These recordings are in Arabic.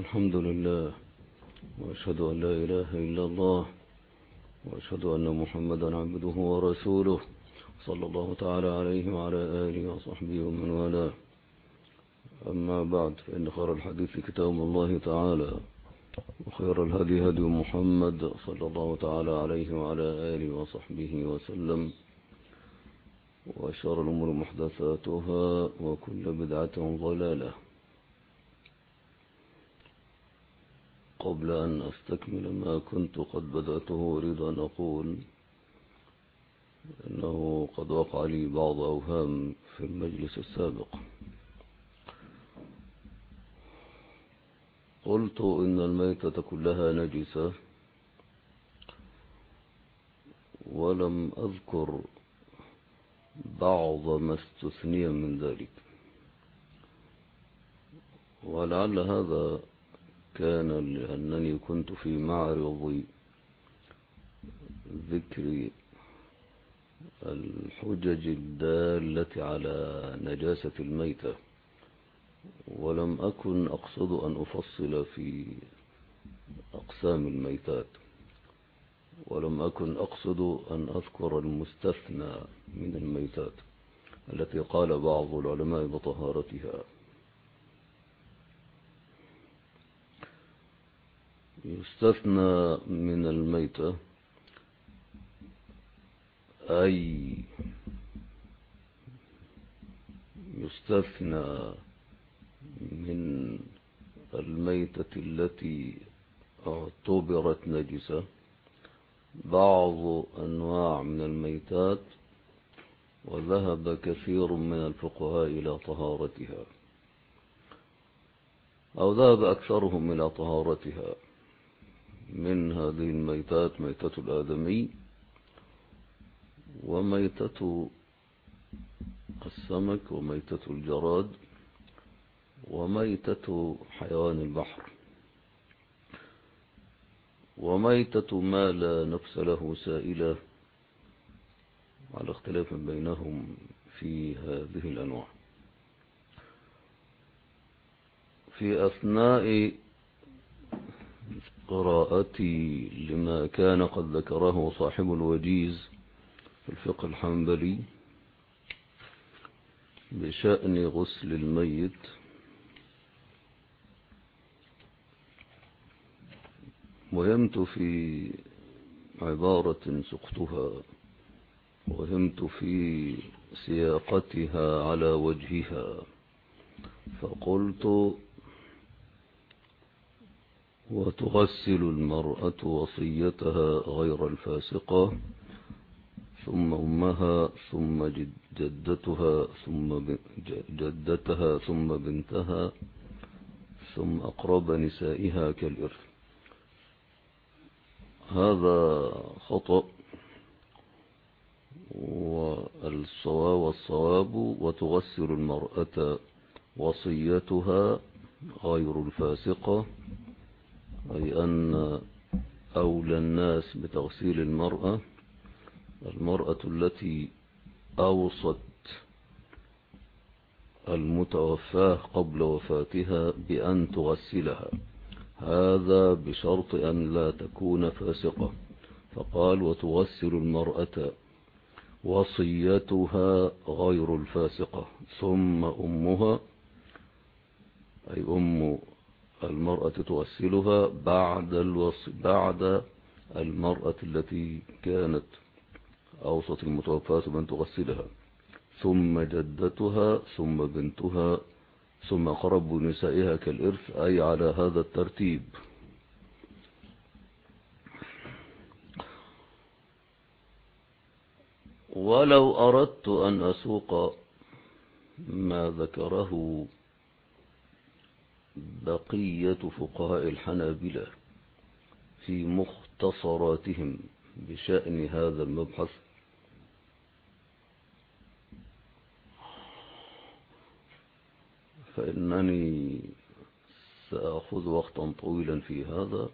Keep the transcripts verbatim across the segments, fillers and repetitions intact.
الحمد لله، وأشهد أن لا إله إلا الله، وأشهد أن محمدا عبده ورسوله، صلى الله تعالى عليه وعلى آله وصحبه ومن والاه. أما بعد، فإن خير الحديث كتاب الله تعالى، وخير الهدي هدي محمد صلى الله تعالى عليه وعلى آله وصحبه وسلم، وشر الأمور محدثاتها، وكل بدعة ضلالة. قبل أن أستكمل ما كنت قد بدأته، أريد أن أقول أنه قد وقع لي بعض أوهام في المجلس السابق. قلت إن الميتة كلها نجسة، ولم أذكر بعض ما استثني من ذلك، ولعل هذا كان لأنني كنت في معرض ذكر الحجج الدالة على نجاسة الميتة، ولم أكن أقصد أن أفصل في أقسام الميتات، ولم أكن أقصد أن أذكر المستثنى من الميتات التي قال بعض العلماء بطهارتها. يستثنى من الميتة أي يستثنى من الميتة التي اعتبرت نجسة بعض أنواع من الميتات، وذهب كثير من الفقهاء إلى طهارتها، أو ذهب أكثرهم إلى طهارتها. من هذه الميتات ميتة الآدمي، وميتة السمك، وميتة الجراد، وميتة حيوان البحر، وميتة ما لا نفس له سائلة، على اختلاف بينهم في هذه الأنواع. في أثناء قراءتي لما كان قد ذكره صاحب الوجيز في الفقه الحنبلي بشأن غسل الميت، وهمت في عبارة سقتها، وهمت في سياقتها على وجهها، فقلت: وتغسل المرأة وصيتها غير الفاسقة، ثم أمها، ثم جدتها، ثم جدتها، ثم بنتها، ثم أقرب نسائها كالإرث. هذا خطأ، والصواب والصواب وتغسل المرأة وصيتها غير الفاسقة، أي أن أولى الناس بتغسيل المرأة المرأة التي أوصت المتوفاة قبل وفاتها بأن تغسلها، هذا بشرط أن لا تكون فاسقة. فقال: وتغسل المرأة وصيتها غير الفاسقة، ثم أمها، أي أم المرأة تغسلها بعد الوصي بعد المرأة التي كانت أوصت المتوفاة بأن تغسلها، ثم جدتها، ثم بنتها، ثم أقرب نسائها كالإرث، أي على هذا الترتيب. ولو أردت أن أسوق ما ذكره بقية فقهاء الحنابلة في مختصراتهم بشأن هذا المبحث، فإنني سأخذ وقتا طويلا في هذا،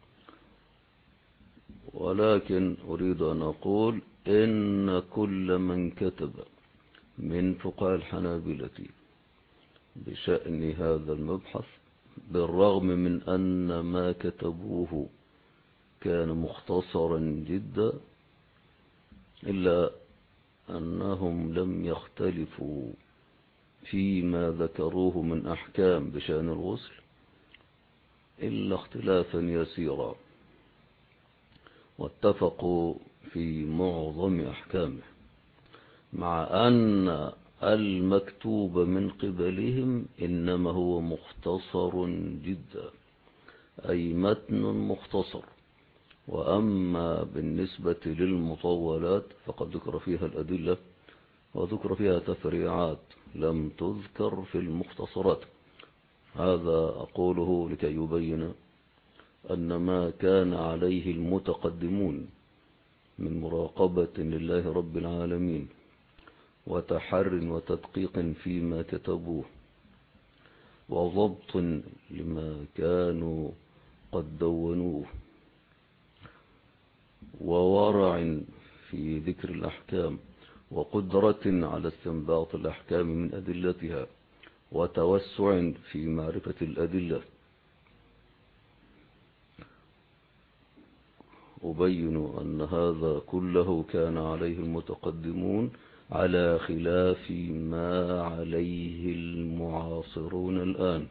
ولكن أريد أن أقول إن كل من كتب من فقهاء الحنابلة بشأن هذا المبحث بالرغم من أن ما كتبوه كان مختصرا جدا إلا أنهم لم يختلفوا فيما ذكروه من أحكام بشأن الغسل إلا اختلافا يسيرا، واتفقوا في معظم أحكامه، مع أن المكتوب من قبلهم إنما هو مختصر جدا، أي متن مختصر. وأما بالنسبة للمطولات فقد ذكر فيها الأدلة وذكر فيها تفريعات لم تذكر في المختصرات. هذا أقوله لكي يبين أن ما كان عليه المتقدمون من مراقبة لله رب العالمين وتحر وتدقيق فيما كتبوه وضبط لما كانوا قد دونوه وورع في ذكر الأحكام وقدرة على استنباط الأحكام من أدلتها وتوسع في معرفة الأدلة، أبين أن هذا كله كان عليه المتقدمون على خلاف ما عليه المعاصرون الآن.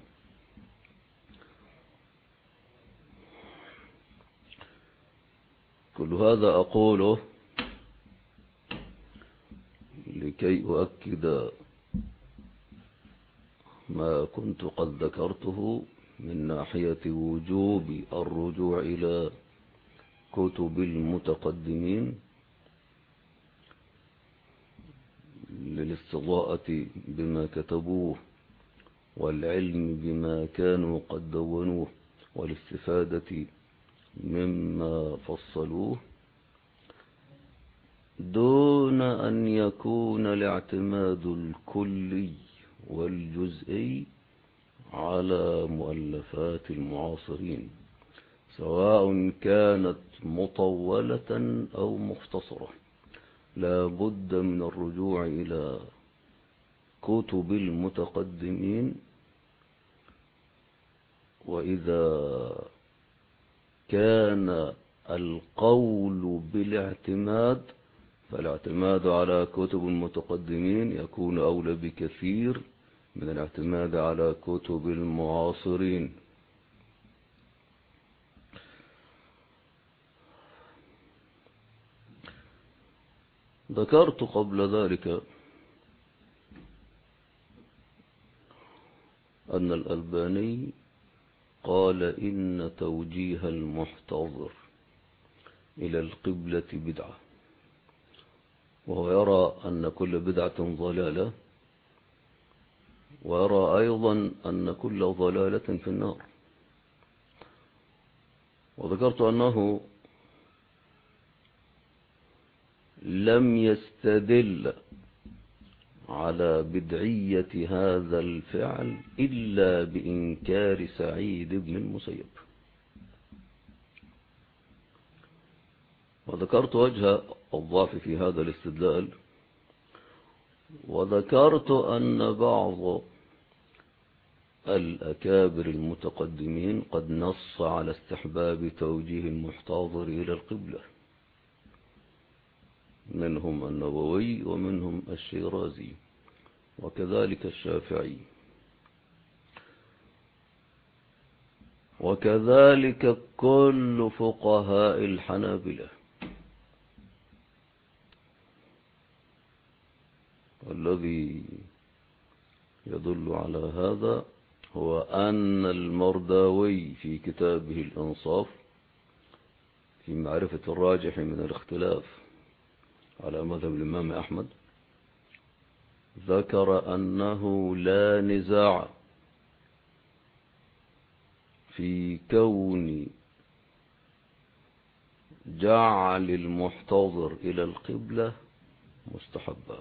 كل هذا أقوله لكي أؤكد ما كنت قد ذكرته من ناحية وجوب الرجوع إلى كتب المتقدمين للاستضاءة بما كتبوه والعلم بما كانوا قد دونوه والاستفادة مما فصلوه، دون أن يكون الاعتماد الكلي والجزئي على مؤلفات المعاصرين سواء كانت مطولة أو مختصرة. لا بد من الرجوع إلى كتب المتقدمين، وإذا كان القول بالاعتماد فالاعتماد على كتب المتقدمين يكون أولى بكثير من الاعتماد على كتب المعاصرين. ذكرت قبل ذلك أن الألباني قال إن توجيه المحتضر إلى القبلة بدعة، وهو يرى أن كل بدعة ضلالة، ويرى أيضا أن كل ضلالة في النار. وذكرت أنه لم يستدل على بدعية هذا الفعل إلا بإنكار سعيد بن المسيب. وذكرت وجه الضعف في هذا الاستدلال، وذكرت أن بعض الأكابر المتقدمين قد نص على استحباب توجيه المحتضر إلى القبلة، منهم النووي ومنهم الشيرازي وكذلك الشافعي، وكذلك كل فقهاء الحنابلة. والذي يدل على هذا هو أن المرداوي في كتابه الإنصاف في معرفة الراجح من الاختلاف على مذهب الإمام أحمد ذكر أنه لا نزاع في كون جعل المحتضر إلى القبلة مستحبا،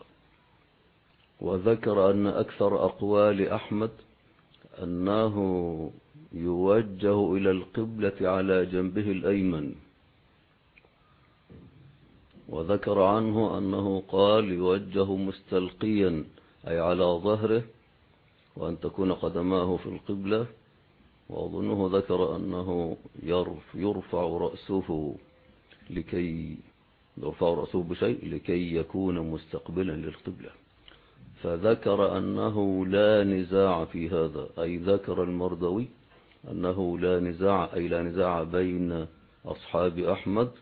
وذكر أن أكثر أقوال أحمد أنه يوجه إلى القبلة على جنبه الأيمن، وذكر عنه أنه قال يوجه مستلقيا أي على ظهره، وأن تكون قدماه في القبلة، وأظنه ذكر أنه يرفع رأسه لكي يرفع رأسه بشيء لكي يكون مستقبلا للقبلة، فذكر أنه لا نزاع في هذا، أي ذكر المردوي أنه لا نزاع أي لا نزاع بين أصحاب أحمد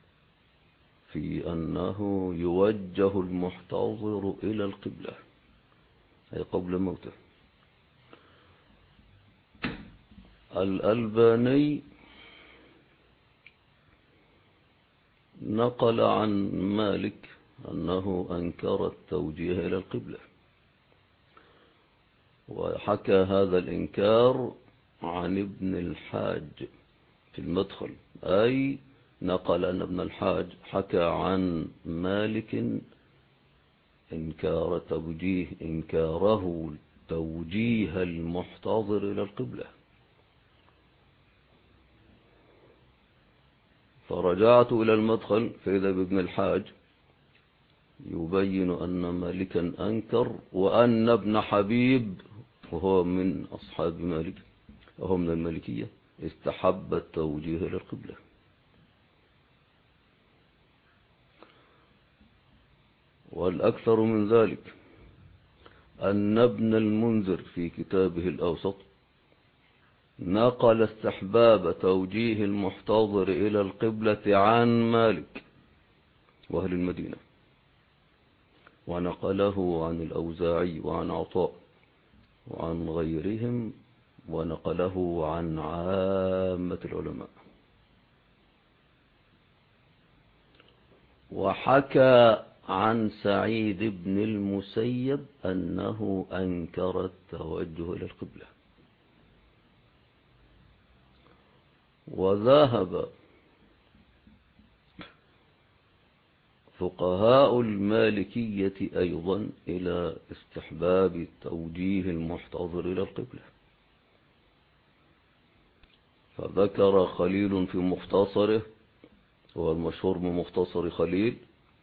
في أنه يوجه المحتضر إلى القبلة أي قبل موته. الألباني نقل عن مالك أنه أنكر التوجيه إلى القبلة، وحكى هذا الإنكار عن ابن الحاج في المدخل، أي نقل أن ابن الحاج حكى عن مالك إنكار توجيه إنكاره توجيه المحتضر إلى القبلة. فرجعت إلى المدخل فإذا بابن الحاج يبين أن مالكا أنكر، وأن ابن حبيب وهو من أصحاب مالك وهو من المالكية استحب التوجيه إلى القبلة. والأكثر من ذلك أن ابن المنذر في كتابه الأوسط نقل استحباب توجيه المحتضر إلى القبلة عن مالك وأهل المدينة، ونقله عن الأوزاعي وعن عطاء وعن غيرهم، ونقله عن عامة العلماء. وحكى عن سعيد بن المسيب أنه أنكر التوجه إلى القبلة. وذهب فقهاء المالكية أيضا إلى استحباب توجيه المحتضر إلى القبلة، فذكر خليل في مختصره، هو المشهور من مختصر خليل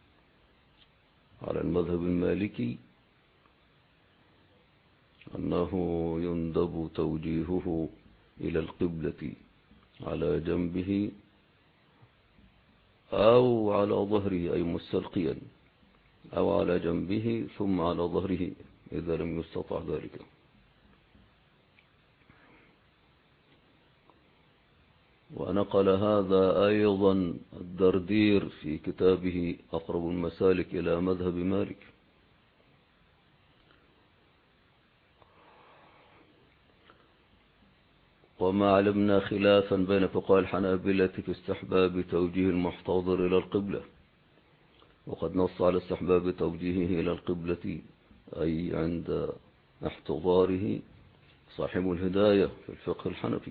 على المذهب المالكي، أنه يندب توجيهه إلى القبلة على جنبه أو على ظهره أي مستلقيا، أو على جنبه ثم على ظهره إذا لم يستطع ذلك. ونقل هذا أيضا الدردير في كتابه أقرب المسالك إلى مذهب مالك. وما علمنا خلافا بين فقهاء الحنابلة في استحباب توجيه المحتضر إلى القبلة، وقد نص على استحباب توجيهه إلى القبلة أي عند احتضاره صاحب الهداية في الفقه الحنفي.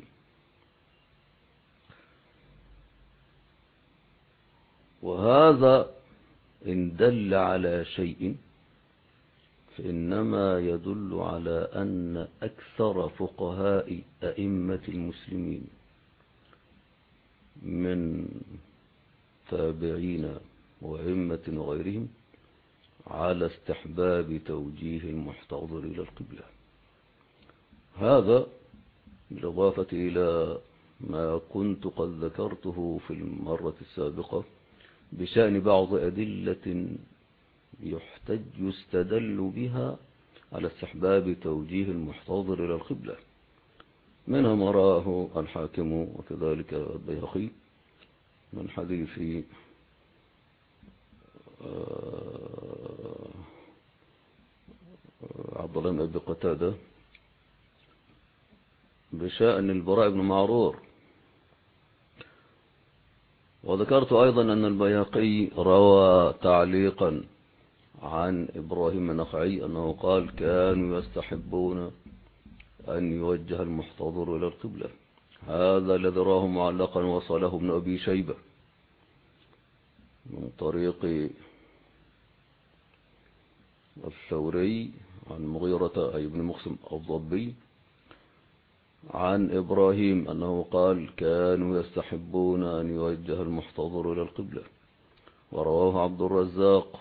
وهذا إن دل على شيء فإنما يدل على أن أكثر فقهاء أئمة المسلمين من تابعين وأئمة غيرهم على استحباب توجيه المحتضر إلى القبلة. هذا بالإضافة إلى ما كنت قد ذكرته في المرة السابقة بشأن بعض أدلة يحتج يستدل بها على استحباب توجيه المحتضر إلى القبلة، منها ما راه الحاكم وكذلك البيهقي من حديث عبد الله بن أبي قتادة بشأن البراء بن معرور. وذكرت أيضا أن البيهقي روى تعليقا عن إبراهيم النخعي أنه قال كانوا يستحبون أن يوجه المحتضر إلى القبلة. هذا الذي راه معلقا وصله ابن أبي شيبة من طريق الثوري عن مغيرة أي بن مقسم الضبي عن إبراهيم أنه قال كانوا يستحبون أن يوجه المحتضر إلى القبلة. ورواه عبد الرزاق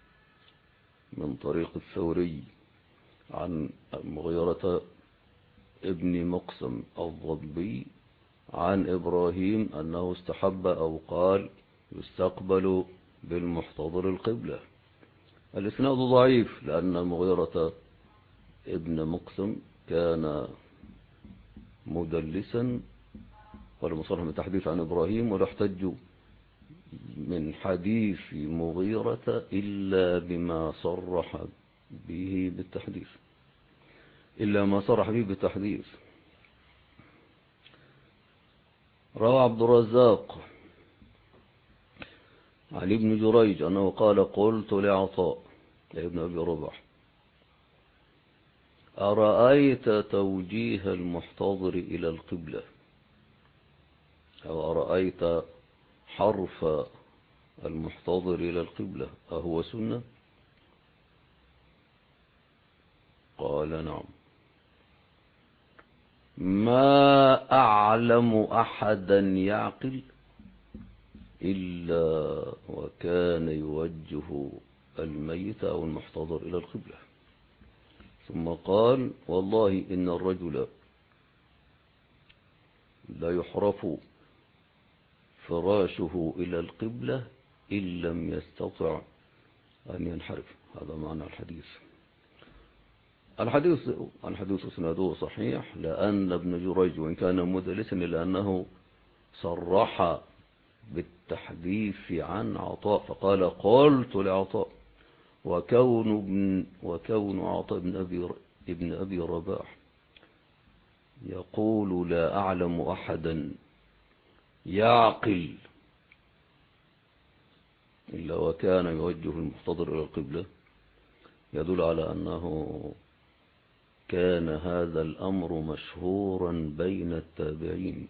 من طريق الثوري عن مغيرة ابن مقسم الضبي عن إبراهيم أنه استحب أو قال يستقبل بالمحتضر القبلة. الإسناد ضعيف لأن المغيرة ابن مقسم كان مدلسا ولم يصرح بالتحديث عن إبراهيم، ولا احتج من حديث مغيرة إلا بما صرح به بالتحديث إلا ما صرح به بالتحديث. روى عبد الرزاق عن ابن جريج أنه قال قلت لعطاء ابن أبي رباح أرأيت توجيه المحتضر إلى القبلة، أو أرأيت حرف المحتضر إلى القبلة أهو سنة؟ قال نعم. ما أعلم أحدا يعقل إلا وكان يوجه الميت أو المحتضر إلى القبلة. ثم قال والله إن الرجل لا يحرف فراشه إلى القبلة إن لم يستطع أن ينحرف. هذا معنى الحديث. الحديث الحديث سنده صحيح لأن ابن جريج وإن كان مدلسا إلا أنه صرح بالتحديث عن عطاء فقال قلت لعطاء، وكون ابن وكون عطاء ابن أبي ابن أبي رباح يقول لا أعلم أحدا يعقل إلا وكان يوجه المحتضر إلى القبلة يدل على أنه كان هذا الأمر مشهورا بين التابعين،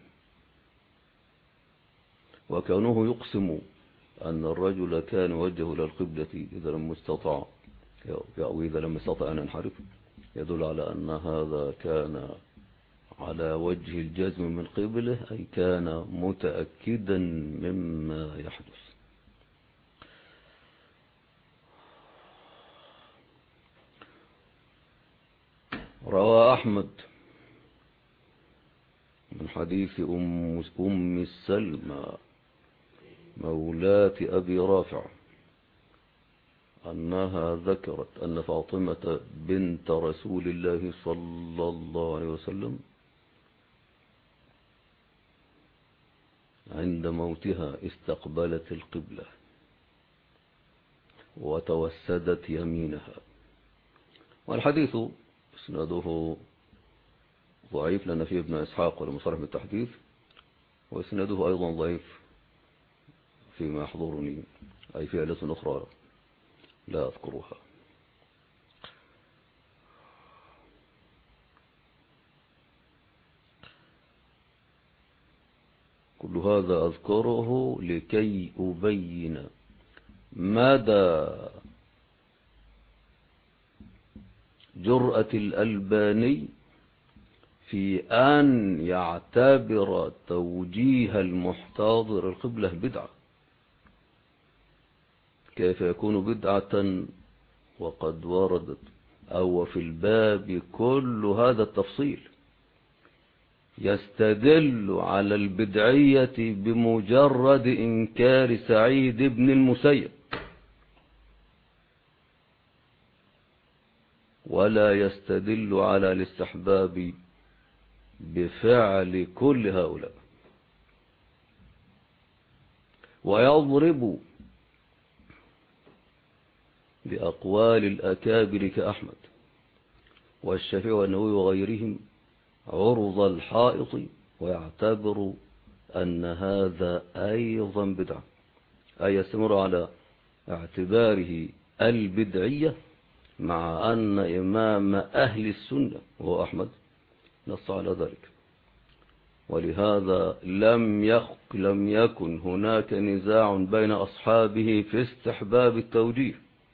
وكونه يقسم أن الرجل كان يوجه إلى القبلة إذا لم يستطع أو إذا لم يستطع أن ينحرف يدل على أن هذا كان على وجه الجزم من قبله، أي كان متأكدا مما يحدث. روى أحمد من حديث أم, أم السلمى مولاة أبي رافع أنها ذكرت أن فاطمة بنت رسول الله صلى الله عليه وسلم عند موتها استقبلت القبلة وتوسدت يمينها. والحديث اسناده ضعيف لأن فيه ابن إسحاق ولم يصرح بالتحديث، واسناده أيضا ضعيف فيما يحضرني، أي في علة أخرى لا أذكرها. كل هذا أذكره لكي أبين مدى جرأة الألباني في أن يعتبر توجيه المحتضر القبلة بدعة. كيف يكون بدعة وقد وردت أو في الباب كل هذا التفصيل؟ يستدل على البدعية بمجرد إنكار سعيد بن المسيب، ولا يستدل على الاستحباب بفعل كل هؤلاء. ويضرب بأقوال الأكابر كأحمد والشافعي والنووي وغيرهم عرض الحائط، ويعتبر أن هذا أيضا بدعة، أي يستمر على اعتباره البدعية، مع أن إمام أهل السنة وهو أحمد نص على ذلك. ولهذا لم يخ لم يكن هناك نزاع بين أصحابه في استحباب التوجيه،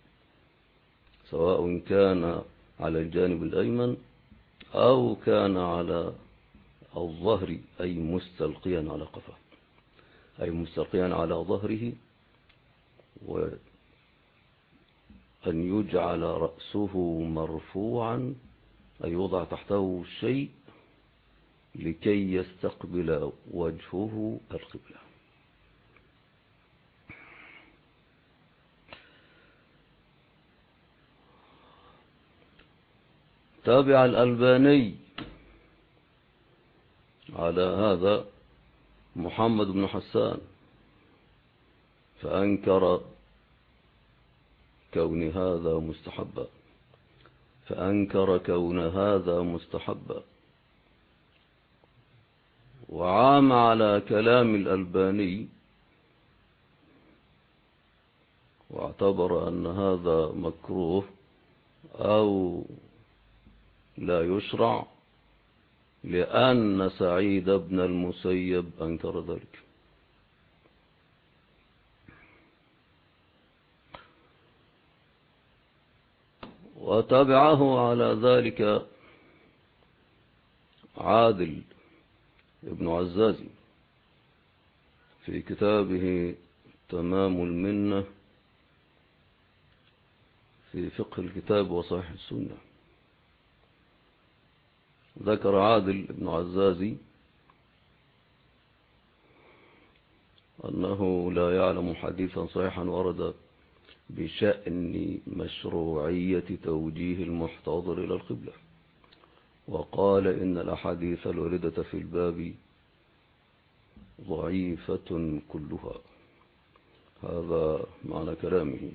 سواء كان على الجانب الأيمن أو كان على الظهر، أي مستلقيا على قفاه، أي مستلقيا على ظهره، وأن يجعل رأسه مرفوعا، أي يوضع تحته شيء لكي يستقبل وجهه القبلة. تابع الألباني على هذا محمد بن حسان فأنكر كون هذا مستحبا فأنكر كون هذا مستحبا وعام على كلام الألباني واعتبر أن هذا مكروه أو لا يشرع لأن سعيد بن المسيب أنكر ذلك. وتابعه على ذلك عادل ابن عزازي في كتابه تمام المنة في فقه الكتاب وصحيح السنة. ذكر عادل ابن عزازي أنه لا يعلم حديثا صحيحا ورد بشأن مشروعية توجيه المحتضر إلى القبلة، وقال إن الأحاديث الواردة في الباب ضعيفة كلها. هذا معنى كلامه.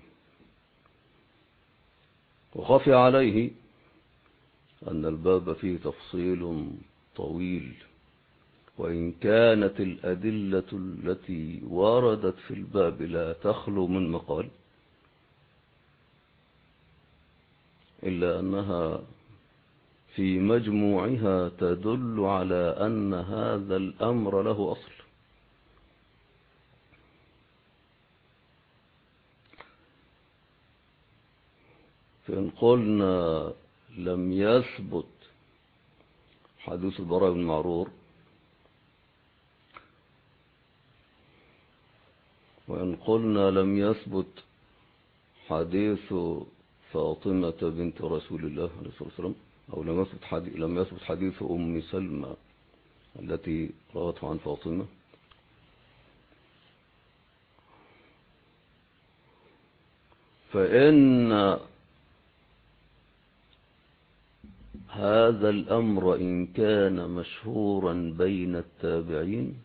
وخفي عليه أن الباب فيه تفصيل طويل، وإن كانت الأدلة التي وردت في الباب لا تخلو من مقال، إلا أنها في مجموعها تدل على أن هذا الأمر له أصل. فإن قلنا لم يثبت حديث البراء بن معرور، وإن قلنا لم يثبت حديث فاطمة بنت رسول الله عليه الصلاة والسلام، أو لم يثبت حديث, لم يثبت حديث أم سلمى التي روته عن فاطمة، فإن هذا الأمر إن كان مشهورا بين التابعين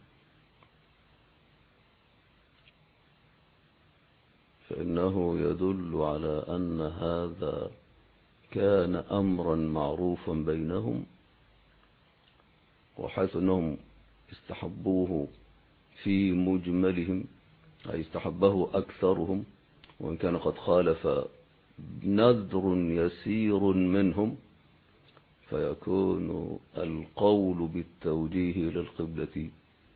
فإنه يدل على أن هذا كان أمرا معروفا بينهم، وحيث أنهم استحبوه في مجملهم، أي استحبه أكثرهم، وإن كان قد خالف نذر يسير منهم، فيكون القول بالتوجيه للقبلة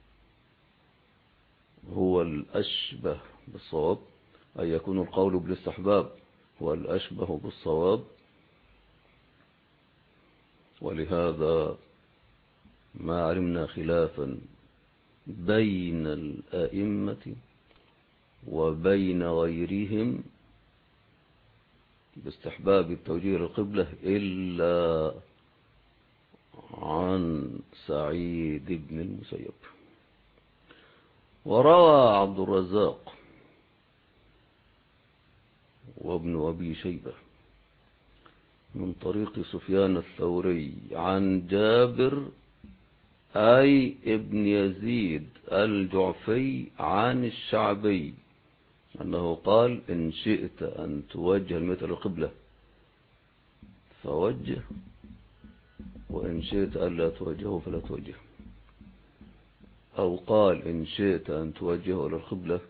هو الأشبه بالصواب، أي يكون القول بالاستحباب هو الأشبه بالصواب. ولهذا ما علمنا خلافا بين الأئمة وبين غيرهم باستحباب التوجيه للقبلة إلا عن سعيد بن المسيب. وروى عبد الرزاق وابن أبي شيبة من طريق سفيان الثوري عن جابر أي ابن يزيد الجعفي عن الشعبي أنه قال: إن شئت أن توجه الميت القبلة فوجه، وإن شئت ألا توجهه فلا توجه. أو قال: إن شئت أن توجهه إلى القبلة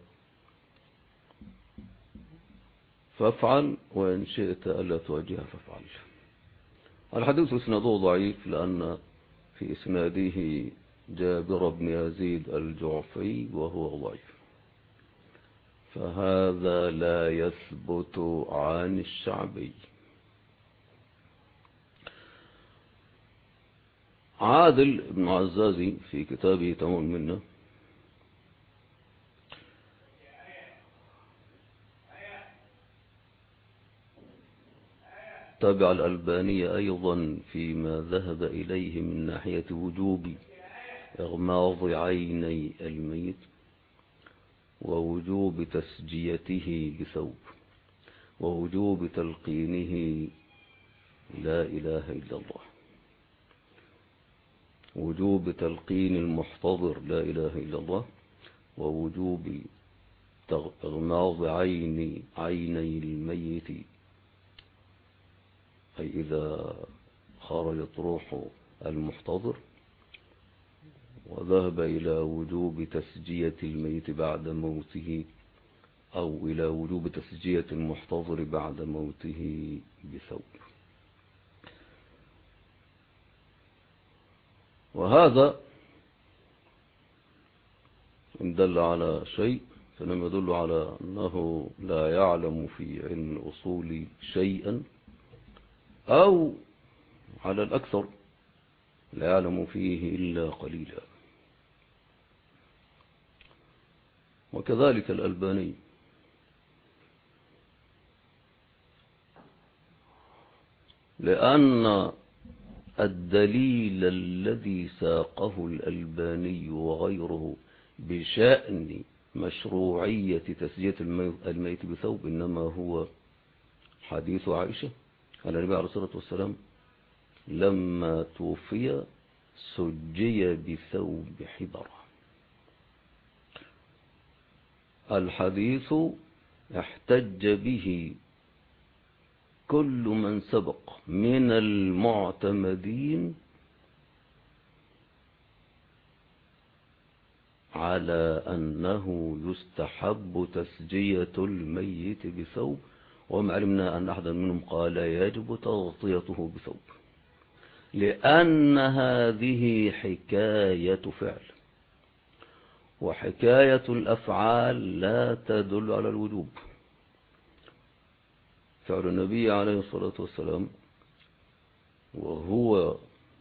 فافعل، وإن شئت ألا توجهه فافعل. الحديث اسناده ضعيف لأن في اسناده جابر بن يزيد الجعفي وهو ضعيف، فهذا لا يثبت عن الشعبي. عادل بن عزازي في كتابه تمام المنة تابع الألباني أيضا فيما ذهب إليه من ناحية وجوب إغماض عيني الميت ووجوب تسجيته بثوب ووجوب تلقينه لا إله إلا الله، وجوب تلقين المحتضر لا إله إلا الله، ووجوب إغماض عين عيني الميت أي إذا خرجت روح المحتضر، وذهب إلى وجوب تسجية الميت بعد موته أو إلى وجوب تسجية المحتضر بعد موته بثوب. وهذا إن دل على شيء فلم يدل على أنه لا يعلم في علم الأصول شيئا، أو على الأكثر لا يعلم فيه إلا قليلا. وكذلك الألباني، لأن الدليل الذي ساقه الألباني وغيره بشأن مشروعية تسجية الميت بثوب إنما هو حديث عائشة على النبي عليه الصلاة والسلام لما توفي سجي بثوب حبرة. الحديث احتج به كل من سبق من المعتمدين على أنه يستحب تسجية الميت بثوب، وما علمنا أن أحدا منهم قال يجب تغطيته بثوب، لأن هذه حكاية فعل، وحكاية الأفعال لا تدل على الوجوب. فعل النبي عليه الصلاة والسلام وهو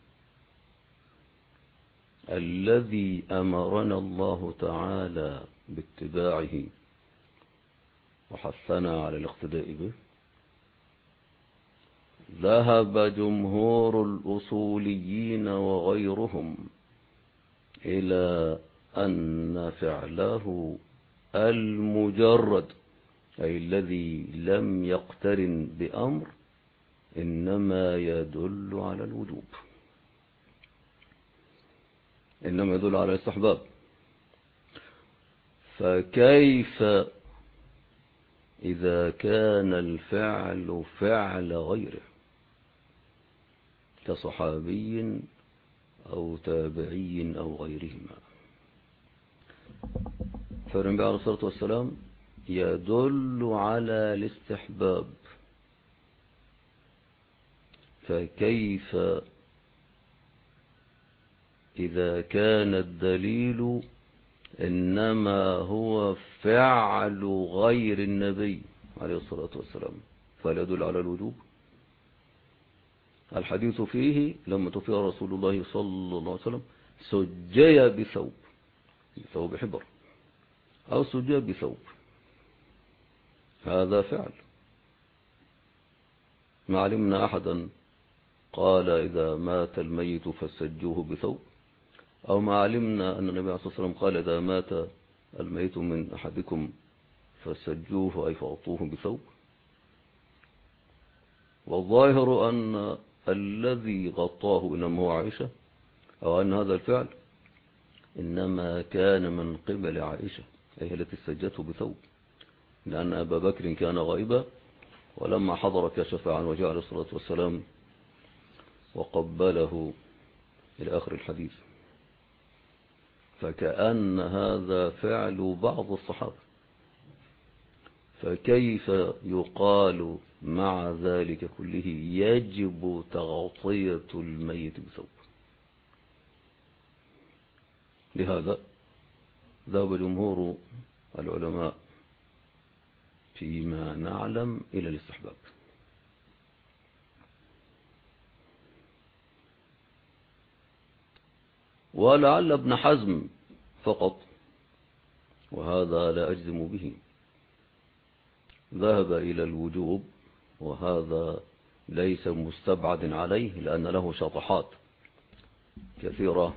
الذي أمرنا الله تعالى باتباعه وحثنا على الاقتداء به، ذهب جمهور الأصوليين وغيرهم إلى أن فعله المجرد أي الذي لم يقترن بأمر إنما يدل على الوجوب، إنما يدل على الاستحباب. فكيف إذا كان الفعل فعل غيره كصحابي أو تابعي أو غيرهما؟ فالنبي عليه الصلاة والسلام يدل على الاستحباب، فكيف إذا كان الدليل إنما هو فعل غير النبي عليه الصلاة والسلام فلا يدل على الوجوب؟ الحديث فيه لما توفي رسول الله صلى الله عليه وسلم سجي بثوب بثوب حبر أو سجي بثوب، هذا فعل. ما علمنا أحدا قال إذا مات الميت فسجوه بثوب، أو ما علمنا أن النبي عليه الصلاة والسلام قال إذا مات الميت من أحدكم فسجوه أي فغطوه بثوب. والظاهر أن الذي غطاه إنما هو عائشة، أو أن هذا الفعل إنما كان من قبل عائشة أي التي سجته بثوب، لأن أبا بكر كان غائبا ولما حضر كشف عن وجه عليه الصلاة والسلام وقبله إلى آخر الحديث، فكأن هذا فعل بعض الصحابة، فكيف يقال مع ذلك كله يجب تغطية الميت بثوب؟ لهذا ذهب جمهور العلماء فيما نعلم إلى الاستحباب. ولعل ابن حزم فقط، وهذا لا أجزم به، ذهب إلى الوجوب، وهذا ليس مستبعد عليه، لأن له شطحات كثيرة،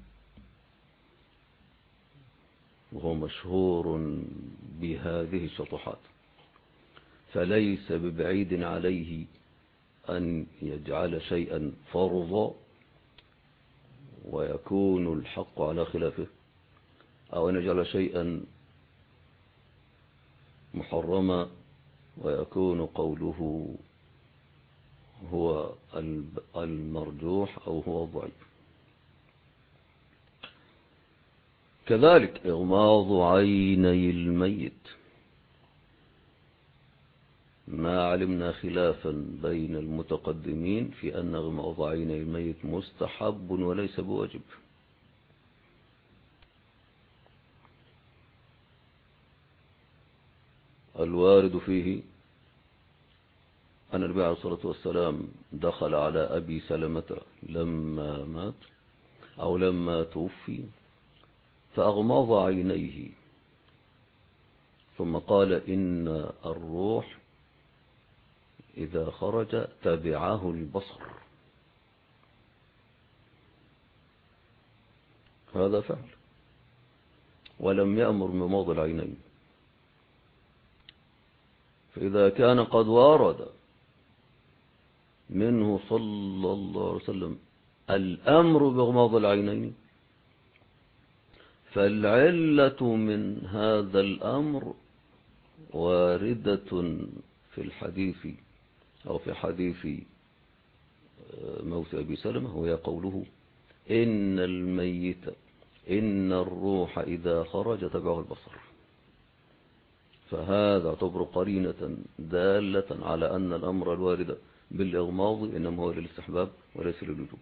وهو مشهور بهذه الشطحات، فليس ببعيد عليه أن يجعل شيئا فرضا ويكون الحق على خلافه، أو أن يجعل شيئا محرما ويكون قوله هو المرجوح أو هو الضعيف. كذلك إغماض عيني الميت، ما علمنا خلافا بين المتقدمين في أن إغماض عيني الميت مستحب وليس بواجب. الوارد فيه أن النبي عليه الصلاة والسلام دخل على أبي سلمة لما مات أو لما توفي فأغمض عينيه ثم قال إن الروح إذا خرج تبعه البصر. هذا فعل، ولم يأمر بمغض العينين. فإذا كان قد وارد منه صلى الله عليه وسلم الأمر بغماض العينين، فالعلة من هذا الأمر واردة في الحديث أو في حديث موت أبي سلمة، وهي قوله إن الميت إن الروح إذا خرج تبعه البصر. فهذا يعتبر قرينة دالة على أن الأمر الوارد بالإغماض إنما هو للاستحباب وليس للوجوب.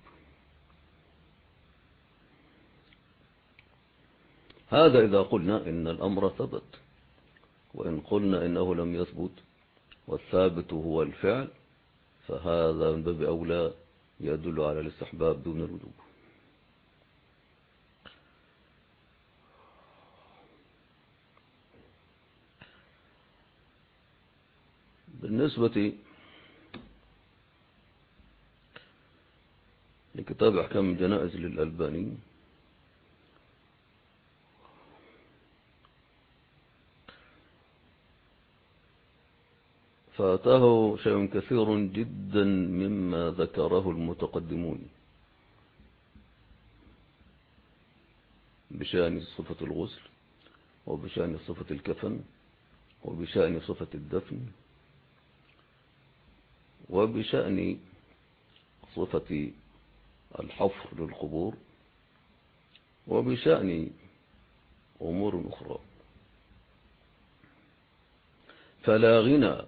هذا إذا قلنا إن الأمر ثبت، وإن قلنا إنه لم يثبت والثابت هو الفعل فهذا من باب أولى يدل على الاستحباب دون الوجوب. بالنسبة لكتاب أحكام الجنائز للألباني، فأتاه شيء كثير جدا مما ذكره المتقدمون بشأن صفة الغسل وبشأن صفة الكفن وبشأن صفة الدفن وبشأن صفة الحفر للقبور وبشأن أمور أخرى. فلا غنى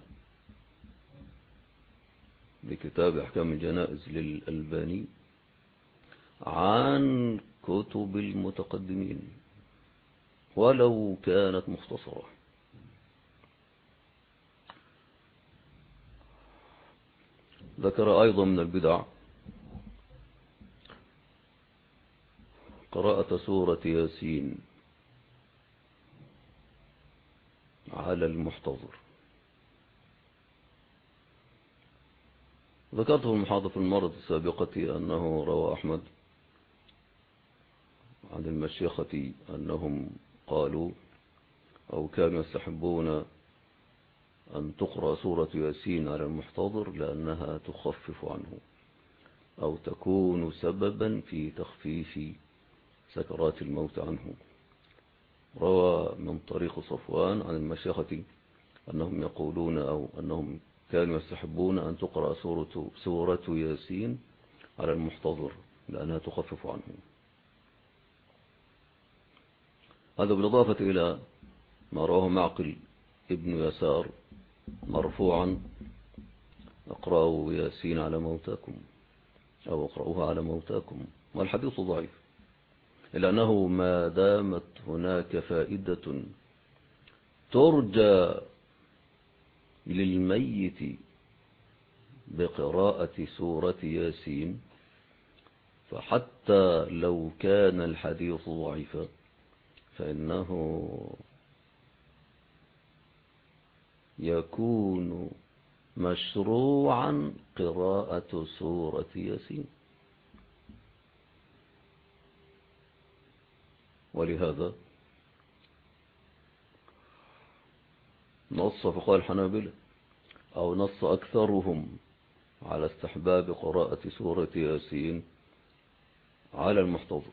بكتاب أحكام الجنائز للألباني عن كتب المتقدمين ولو كانت مختصرة. ذكر أيضا من البدع قراءة سورة ياسين على المحتضر. ذكرت في المحاضرة في المرة السابقة أنه روى أحمد عن المشيخة أنهم قالوا أو كانوا يستحبون أن تقرأ سورة ياسين على المحتضر لأنها تخفف عنه أو تكون سببا في تخفيف سكرات الموت عنه. روى من طريق صفوان عن المشيخة أنهم يقولون أو أنهم كانوا يستحبون أن تقرأ سورة, سورة ياسين على المحتضر لأنها تخفف عنه. هذا بالإضافة إلى ما رواه معقل ابن يسار مرفوعا اقرأوا ياسين على موتاكم أو اقرأوها على موتاكم، والحديث ضعيف، إلا أنه ما دامت هناك فائدة ترجى للميت بقراءة سورة ياسين، فحتى لو كان الحديث ضعيفا فإنه يكون مشروعا قراءة سورة ياسين. ولهذا نص فقهاء الحنابلة أو نص أكثرهم على استحباب قراءة سورة ياسين على المحتضر.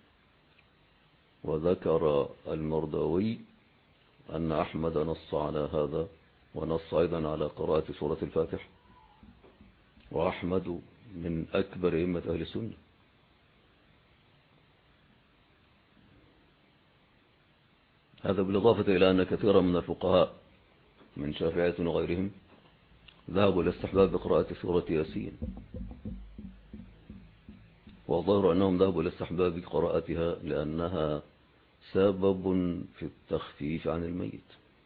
وذكر المرداوي أن أحمد نص على هذا، ونص أيضا على قراءة سورة الفاتح، وأحمد من أكبر أئمة أهل السنة. هذا بالإضافة إلى أن كثيرا من الفقهاء من شافعية وغيرهم ذهبوا لاستحباب قراءة سورة ياسين، والظاهر أنهم ذهبوا لاستحباب قراءتها لأنها سبب في التخفيف عن الميت.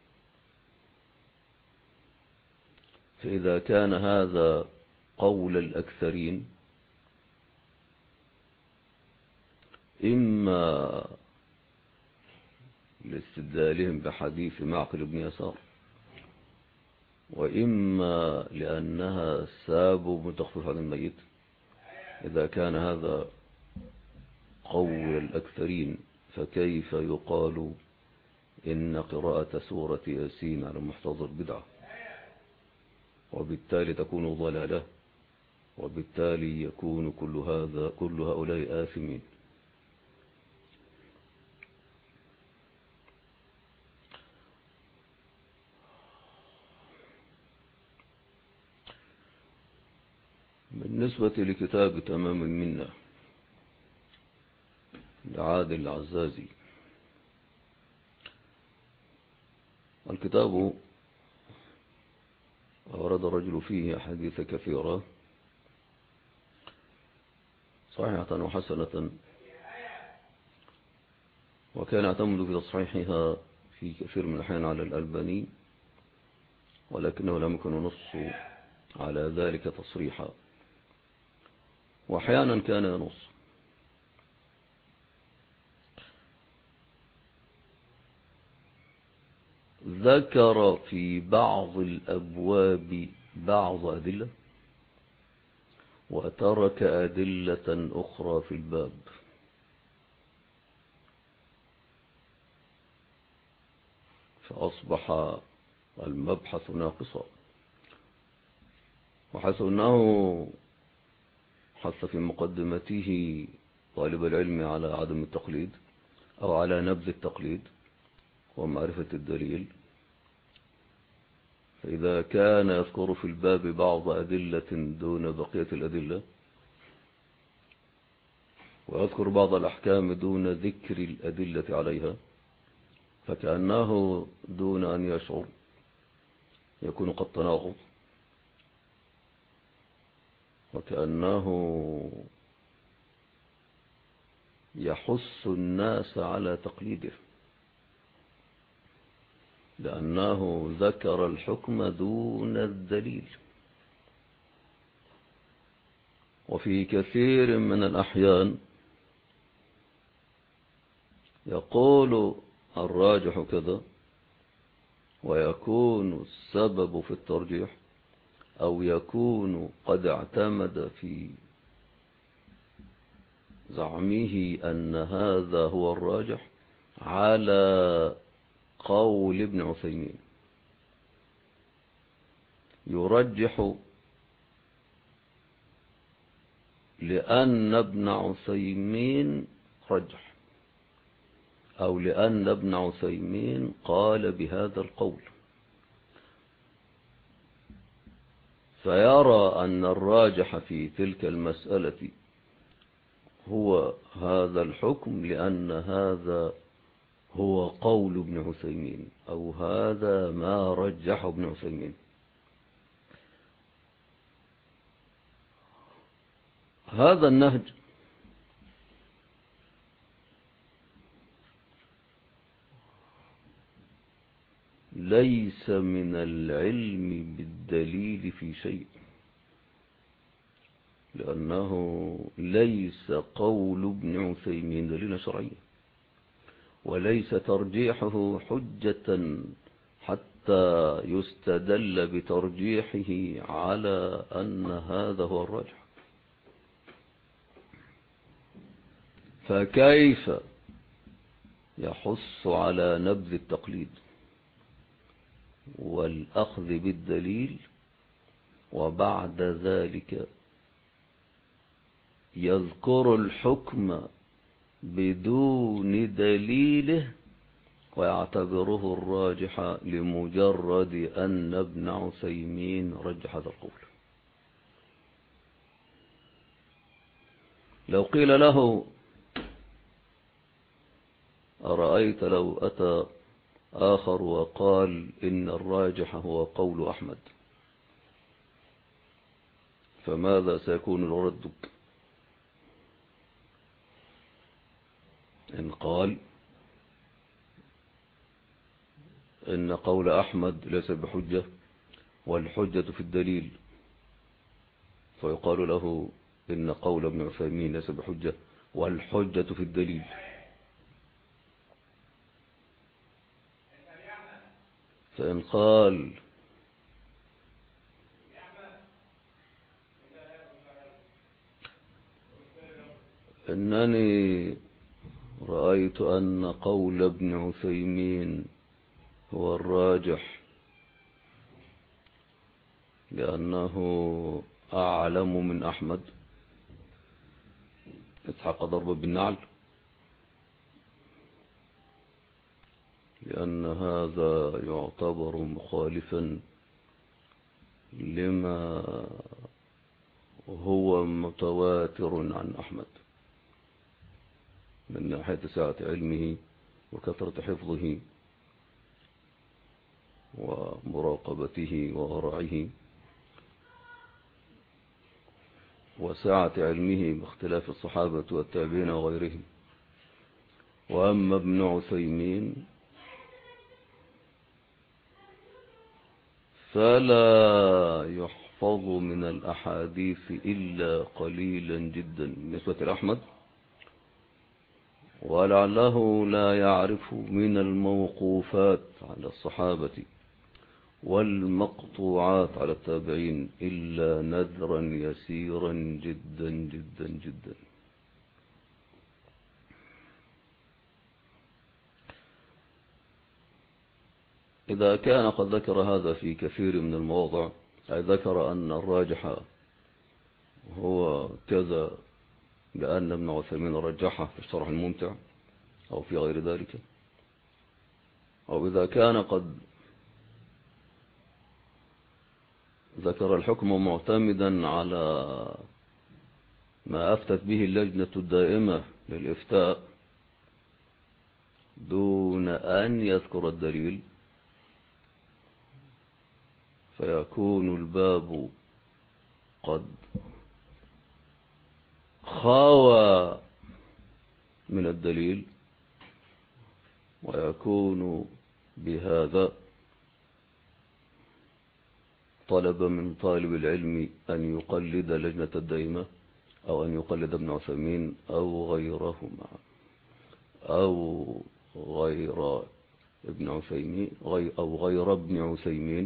فإذا كان هذا قول الأكثرين، إما لاستدلالهم بحديث معقل بن يسار، وإما لأنها سبب متخفف عن الميت، إذا كان هذا قول الأكثرين فكيف يقال إن قراءة سورة ياسين على المحتضر بدعة، وبالتالي تكون ضلالة، وبالتالي يكون كل هذا كل هؤلاء آثمين. بالنسبة لكتاب تمام المنة لعادل العزازي، الكتاب أورد الرجل فيه أحاديث كثيرة صحيحة وحسنة، وكان يعتمد في تصحيحها في كثير من الأحيان على الألباني، ولكنه لم يكن ينص على ذلك تصريحا، وأحيانا كان ينص. ذكر في بعض الأبواب بعض أدلة، وترك أدلة أخرى في الباب، فأصبح المبحث ناقصا. وحيث أنه حث في مقدمته طالب العلم على عدم التقليد أو على نبذ التقليد ومعرفة الدليل، فإذا كان يذكر في الباب بعض أدلة دون بقية الأدلة، ويذكر بعض الأحكام دون ذكر الأدلة عليها، فكأنه دون أن يشعر يكون قد تناقض، وكأنه يحث الناس على تقليده، لأنه ذكر الحكم دون الدليل. وفي كثير من الأحيان يقول الراجح كذا، ويكون السبب في الترجيح، أو يكون قد اعتمد في زعمه أن هذا هو الراجح على قول ابن عثيمين، يرجح لأن ابن عثيمين رجح، أو لأن ابن عثيمين قال بهذا القول، فيرى أن الراجح في تلك المسألة هو هذا الحكم، لأن هذا هو قول ابن عثيمين، أو هذا ما رجح ابن عثيمين. هذا النهج ليس من العلم بالدليل في شيء، لأنه ليس قول ابن عثيمين دليلا شرعيا، وليس ترجيحه حجة حتى يستدل بترجيحه على أن هذا هو الراجح. فكيف يحث على نبذ التقليد والأخذ بالدليل وبعد ذلك يذكر الحكم بدون دليله ويعتبره الراجح لمجرد أن ابن عثيمين رجح هذا القول؟ لو قيل له أرأيت لو أتى آخر وقال إن الراجح هو قول أحمد، فماذا سيكون ردك؟ إن قال إن قول أحمد ليس بحجة والحجة في الدليل، فيقال له إن قول ابن عثيمين ليس بحجة والحجة في الدليل. فإن قال إنني رأيت أن قول ابن عثيمين هو الراجح لأنه أعلم من أحمد، إسحاق ضرب بالنعل، لأن هذا يعتبر مخالفا لما هو متواتر عن أحمد من ناحية سعة علمه وكثرة حفظه ومراقبته وورعه وسعة علمه باختلاف الصحابة والتابعين وغيرهم. وأما ابن عثيمين فلا يحفظ من الأحاديث إلا قليلا جدا بالنسبة لأحمد، ولعله لا يعرف من الموقوفات على الصحابة والمقطوعات على التابعين إلا نذرا يسيرا جدا جدا جدا. إذا كان قد ذكر هذا في كثير من المواضع، أي ذكر أن الراجح هو كذا لأن ابن عثيمين رجحه في الشرح الممتع أو في غير ذلك، أو إذا كان قد ذكر الحكم معتمدا على ما أفتت به اللجنة الدائمة للإفتاء دون أن يذكر الدليل، فيكون الباب قد خاوى من الدليل، ويكون بهذا طلب من طالب العلم أن يقلد لجنة الدائمة أو أن يقلد ابن عثيمين أو غيرهما أو غير ابن عثيمين أو غير ابن عثيمين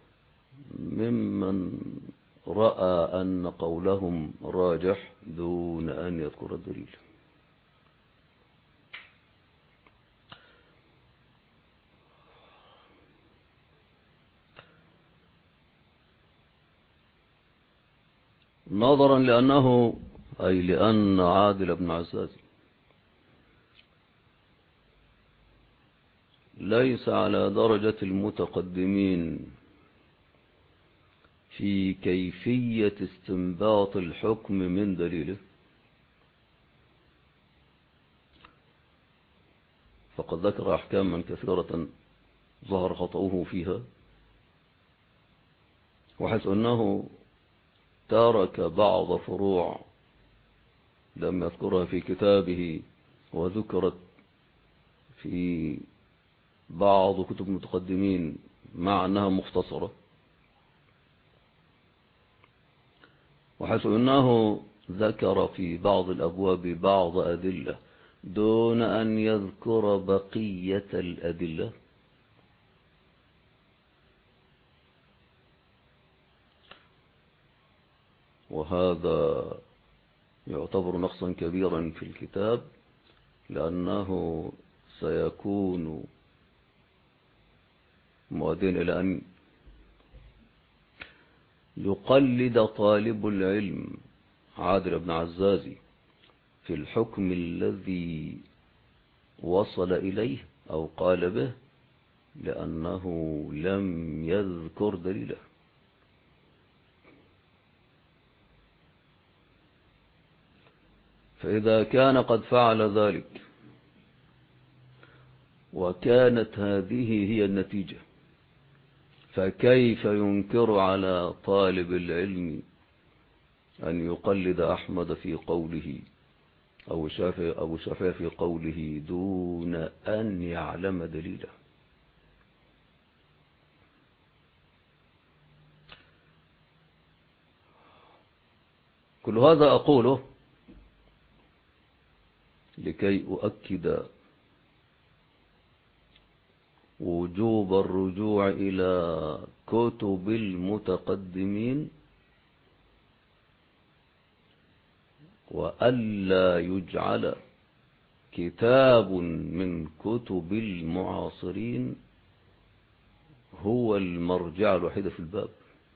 ممن رأى أن قولهم راجح دون أن يذكر الدليل. نظرا لأنه أي لأن عادل بن عزاز ليس على درجة المتقدمين في كيفية استنباط الحكم من دليله، فقد ذكر أحكاما كثيرة ظهر خطأه فيها، وحيث أنه ترك بعض فروع لم يذكرها في كتابه وذكرت في بعض كتب المتقدمين مع أنها مختصرة، وحيث أنه ذكر في بعض الأبواب بعض أدلة دون أن يذكر بقية الأدلة، وهذا يعتبر نقصا كبيرا في الكتاب، لأنه سيكون مؤديا إلى أن يقلد طالب العلم عادل بن عزازي في الحكم الذي وصل إليه أو قال به، لأنه لم يذكر دليله. فإذا كان قد فعل ذلك وكانت هذه هي النتيجة، فكيف ينكر على طالب العلم أن يقلد أحمد في قوله أو الشافعي أو الشافعي في قوله دون أن يعلم دليله؟ كل هذا أقوله لكي أؤكد وجوب الرجوع إلى كتب المتقدمين، وألا يجعل كتاب من كتب المعاصرين هو المرجع الوحيد في الباب،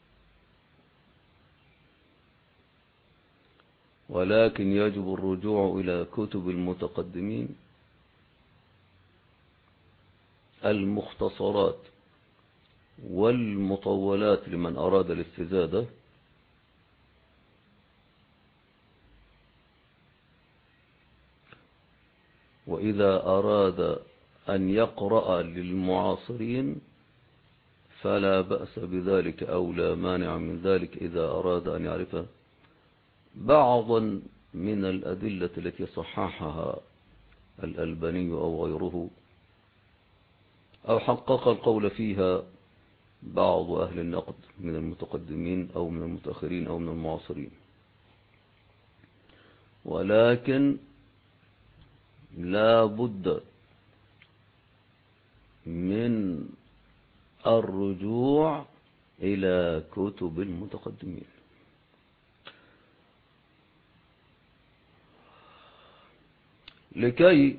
ولكن يجب الرجوع إلى كتب المتقدمين المختصرات والمطولات لمن أراد الاستزادة، وإذا أراد أن يقرأ للمعاصرين فلا بأس بذلك أو لا مانع من ذلك إذا أراد أن يعرف بعضا من الأدلة التي صححها الألباني أو غيره، أو حقق القول فيها بعض أهل النقد من المتقدمين أو من المتأخرين أو من المعاصرين. ولكن لا بد من الرجوع إلى كتب المتقدمين. لكي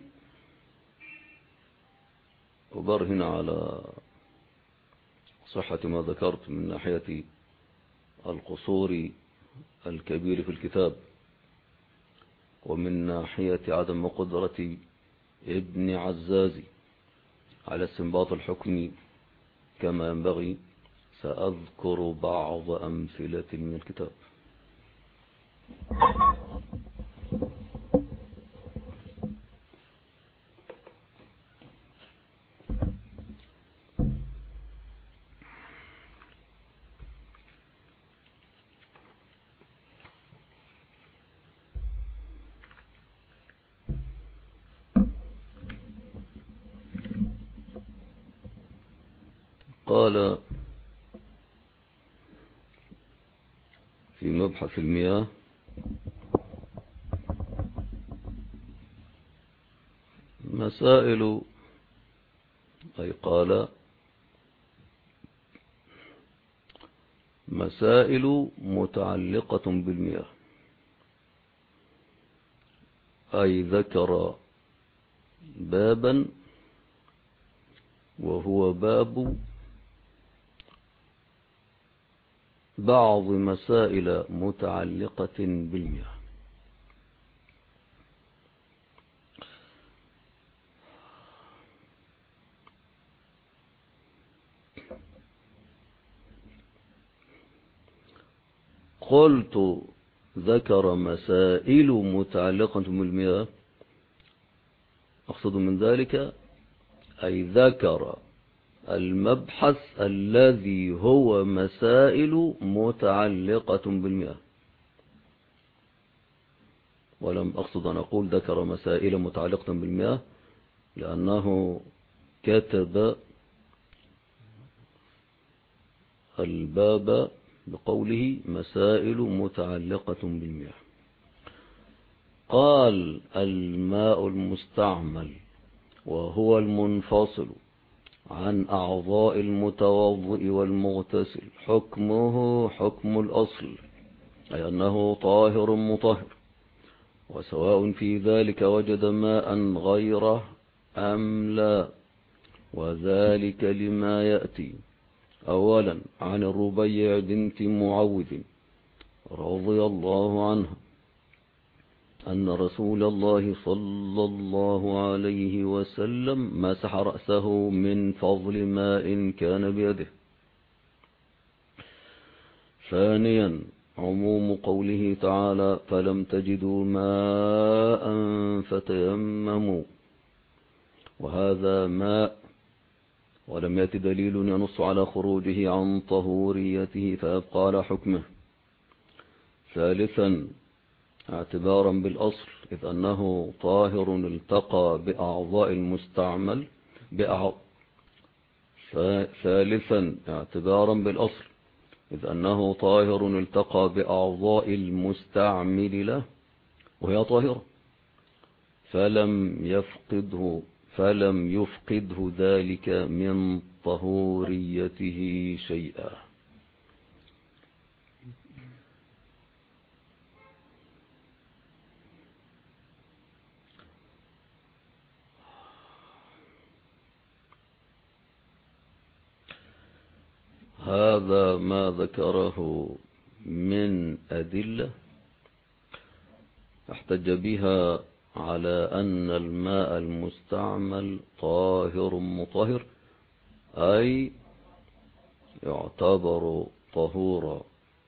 أبرهن على صحة ما ذكرت من ناحية القصور الكبير في الكتاب، ومن ناحية عدم قدرة ابن عزازي على استنباط الحكم كما ينبغي، سأذكر بعض أمثلة من الكتاب. قال في مبحث المياه: مسائل، أي قال مسائل متعلقة بالمياه، أي ذكر بابا وهو باب بعض مسائل متعلقة بالمياه. قلت ذكر مسائل متعلقة بالمياه، أقصد من ذلك أي ذكر المبحث الذي هو مسائل متعلقة بالمياه، ولم أقصد أن أقول ذكر مسائل متعلقة بالمياه، لأنه كتب الباب بقوله مسائل متعلقة بالمياه. قال: الماء المستعمل وهو المنفصل عن أعضاء المتوضئ والمغتسل حكمه حكم الأصل، أي أنه طاهر مطهر، وسواء في ذلك وجد ماء غيره أم لا، وذلك لما يأتي. أولا عن الربيع بنت معوذ رضي الله عنها أن رسول الله صلى الله عليه وسلم مسح رأسه من فضل ماء كان بيده. ثانيا عموم قوله تعالى فلم تجدوا ماء فتيمموا، وهذا ماء، ولم يأت دليل ينص على خروجه عن طهوريته فيبقى على حكمه. ثالثا اعتبارا بالأصل إذ أنه طاهر التقى بأعضاء المستعمل بأعضاء ثالثا اعتبارا بالأصل إذ أنه طاهر التقى بأعضاء المستعمل له وهي طاهرة، فلم يفقده فلم يفقده ذلك من طهوريته شيئا. هذا ما ذكره من أدلة احتج بها على أن الماء المستعمل طاهر مطهر، أي يعتبر طهورا،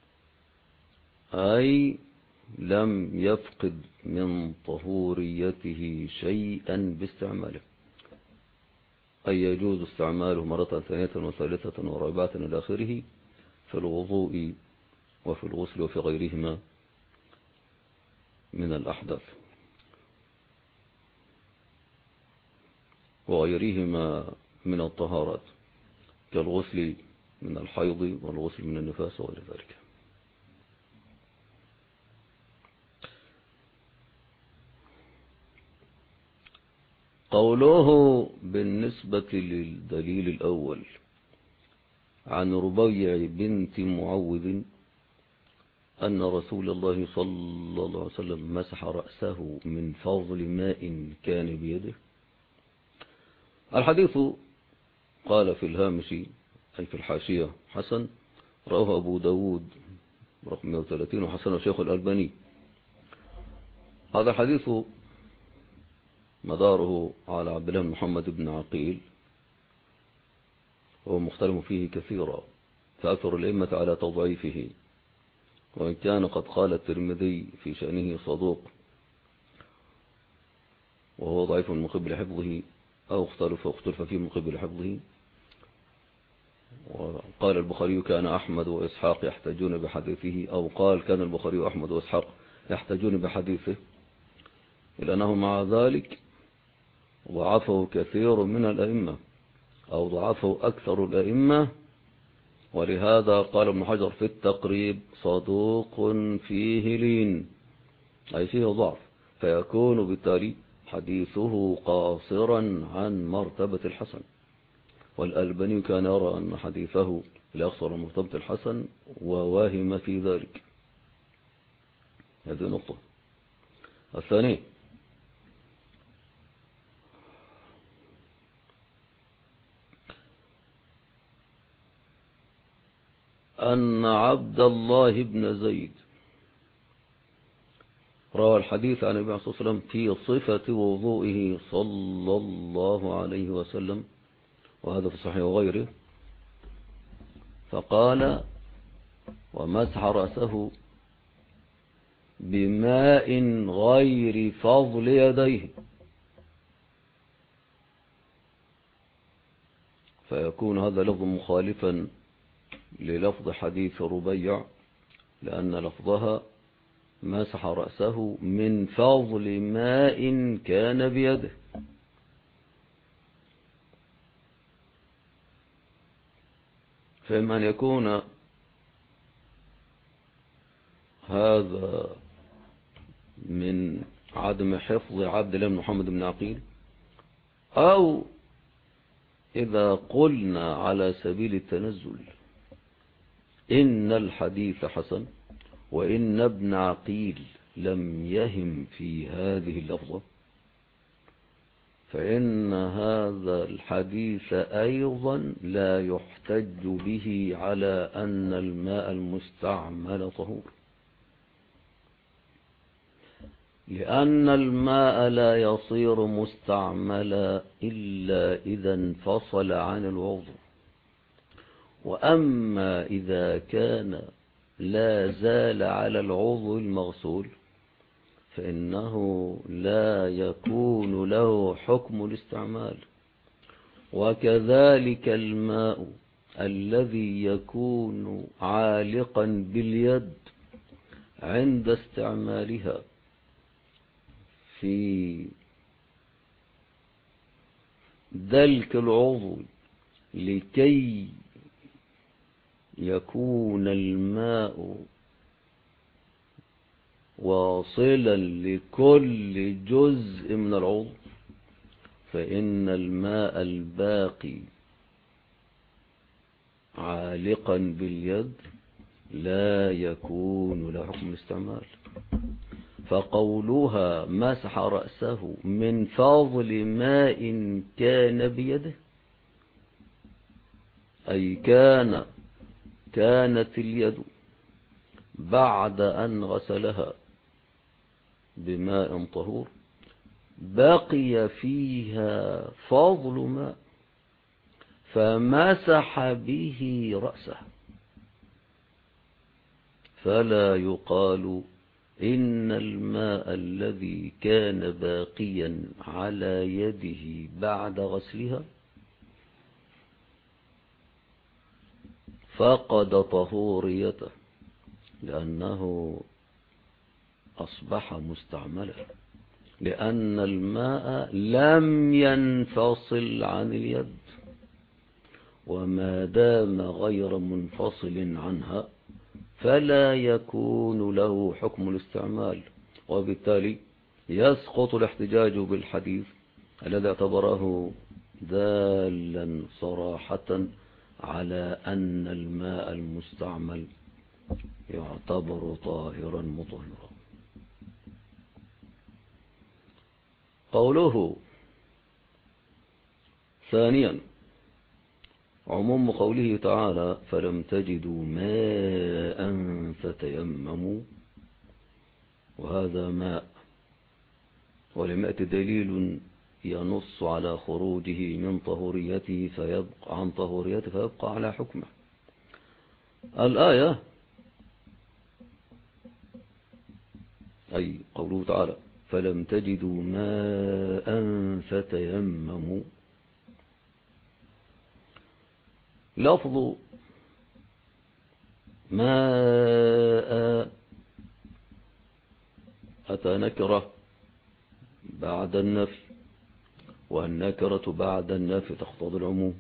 أي لم يفقد من طهوريته شيئا باستعماله، أي يجوز استعماله مرة ثانية وثالثة ورابعة إلى آخره في الوضوء وفي الغسل وفي غيرهما من الأحداث وغيرهما من الطهارات كالغسل من الحيض والغسل من النفاس وغير ذلك. قوله بالنسبة للدليل الأول عن ربيع بنت معوذ أن رسول الله صلى الله عليه وسلم مسح رأسه من فضل ماء كان بيده. الحديث قال في الهامش أي في الحاشية حسن، رواه أبو داود رقم مئة وثلاثين وحسن الشيخ الألباني. هذا الحديث مداره على عبد الله بن محمد بن عقيل، وهو مختلف فيه كثيرا، فأكثر الأئمة على تضعيفه، وإن كان قد قال الترمذي في شأنه صدوق وهو ضعيف من قبل حفظه، أو اختلف واختلف فيه من قبل حفظه. وقال البخاري كان أحمد وإسحاق يحتاجون بحديثه، أو قال كان البخاري وأحمد وإسحاق يحتاجون بحديثه، إلا أنه مع ذلك ضعفه كثير من الأئمة، أو ضعفه أكثر الأئمة، ولهذا قال ابن حجر في التقريب صدوق فيه لين، أي فيه ضعف، فيكون بالتالي حديثه قاصرا عن مرتبة الحسن. والألباني كان يرى أن حديثه لأقصر من مرتبة الحسن وواهم في ذلك. هذه نقطة. الثاني أن عبد الله بن زيد روى الحديث عن النبي صلى الله عليه وسلم في صفة وضوئه صلى الله عليه وسلم، وهذا في صحيح وغيره، فقال ومسح رأسه بماء غير فضل يديه، فيكون هذا لفظ مخالفا للفظ حديث ربيع، لأن لفظها مسح رأسه من فضل ماء كان بيده. فإما أن يكون هذا من عدم حفظ عبد الله بن محمد بن عقيل، أو إذا قلنا على سبيل التنزل إن الحديث حسن وإن ابن عقيل لم يهم في هذه اللفظة فإن هذا الحديث أيضا لا يحتج به على أن الماء المستعمل طهور، لأن الماء لا يصير مستعملا إلا إذا انفصل عن الوضوء. وأما إذا كان لا زال على العضو المغسول فإنه لا يكون له حكم الاستعمال. وكذلك الماء الذي يكون عالقا باليد عند استعمالها في دلك العضو لكي يكون الماء واصلا لكل جزء من العضو، فإن الماء الباقي عالقا باليد لا يكون له حكم الاستعمال. فقولها مسح رأسه من فضل ماء كان بيده، أي كان كانت اليد بعد أن غسلها بماء طهور بقي فيها فضل ماء فمسح به رأسه، فلا يقال إن الماء الذي كان باقيا على يده بعد غسلها فقد طهوريته لأنه أصبح مستعملا، لأن الماء لم ينفصل عن اليد، وما دام غير منفصل عنها فلا يكون له حكم الاستعمال، وبالتالي يسقط الاحتجاج بالحديث الذي اعتبره دالا صراحة على أن الماء المستعمل يعتبر طاهرا مطهرا. قوله ثانيا عموم قوله تعالى فلم تجدوا ماء فتيمموا، وهذا ماء ولم يأت دليل ينص على خروجه من طهوريته فيبقى عن طهوريته فيبقى على حكمه. الآية أي قوله تعالى فلم تجدوا ماء فتيمموا، لفظ ماء أتى نكرة بعد النفي، والنكرة بعد النفي تقتضي العموم،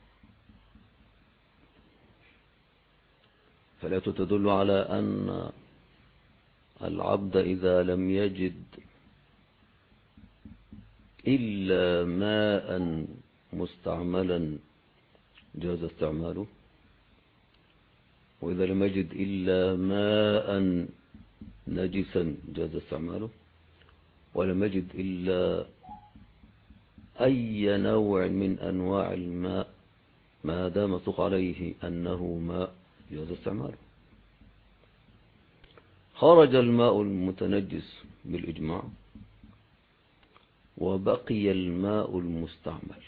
فلا تدل على أن العبد إذا لم يجد إلا ماء مستعملا جاز استعماله، وإذا لم يجد إلا ماء نجسا جاز استعماله، ولم يجد إلا أي نوع من أنواع الماء ما دام سق عليه أنه ماء جاز استعماله. خرج الماء المتنجس بالإجماع وبقي الماء المستعمل.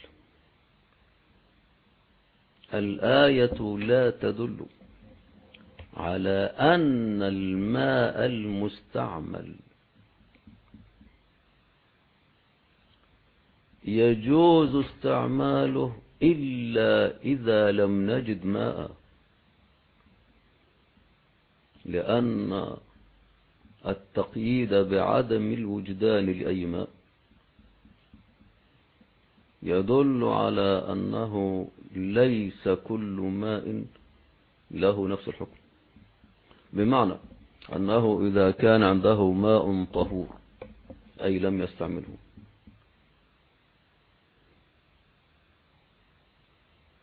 الآية لا تدل على أن الماء المستعمل يجوز استعماله إلا إذا لم نجد ماء، لأن التقييد بعدم الوجدان لأي ماء يدل على أنه ليس كل ماء له نفس الحكم، بمعنى أنه إذا كان عنده ماء طهور أي لم يستعمله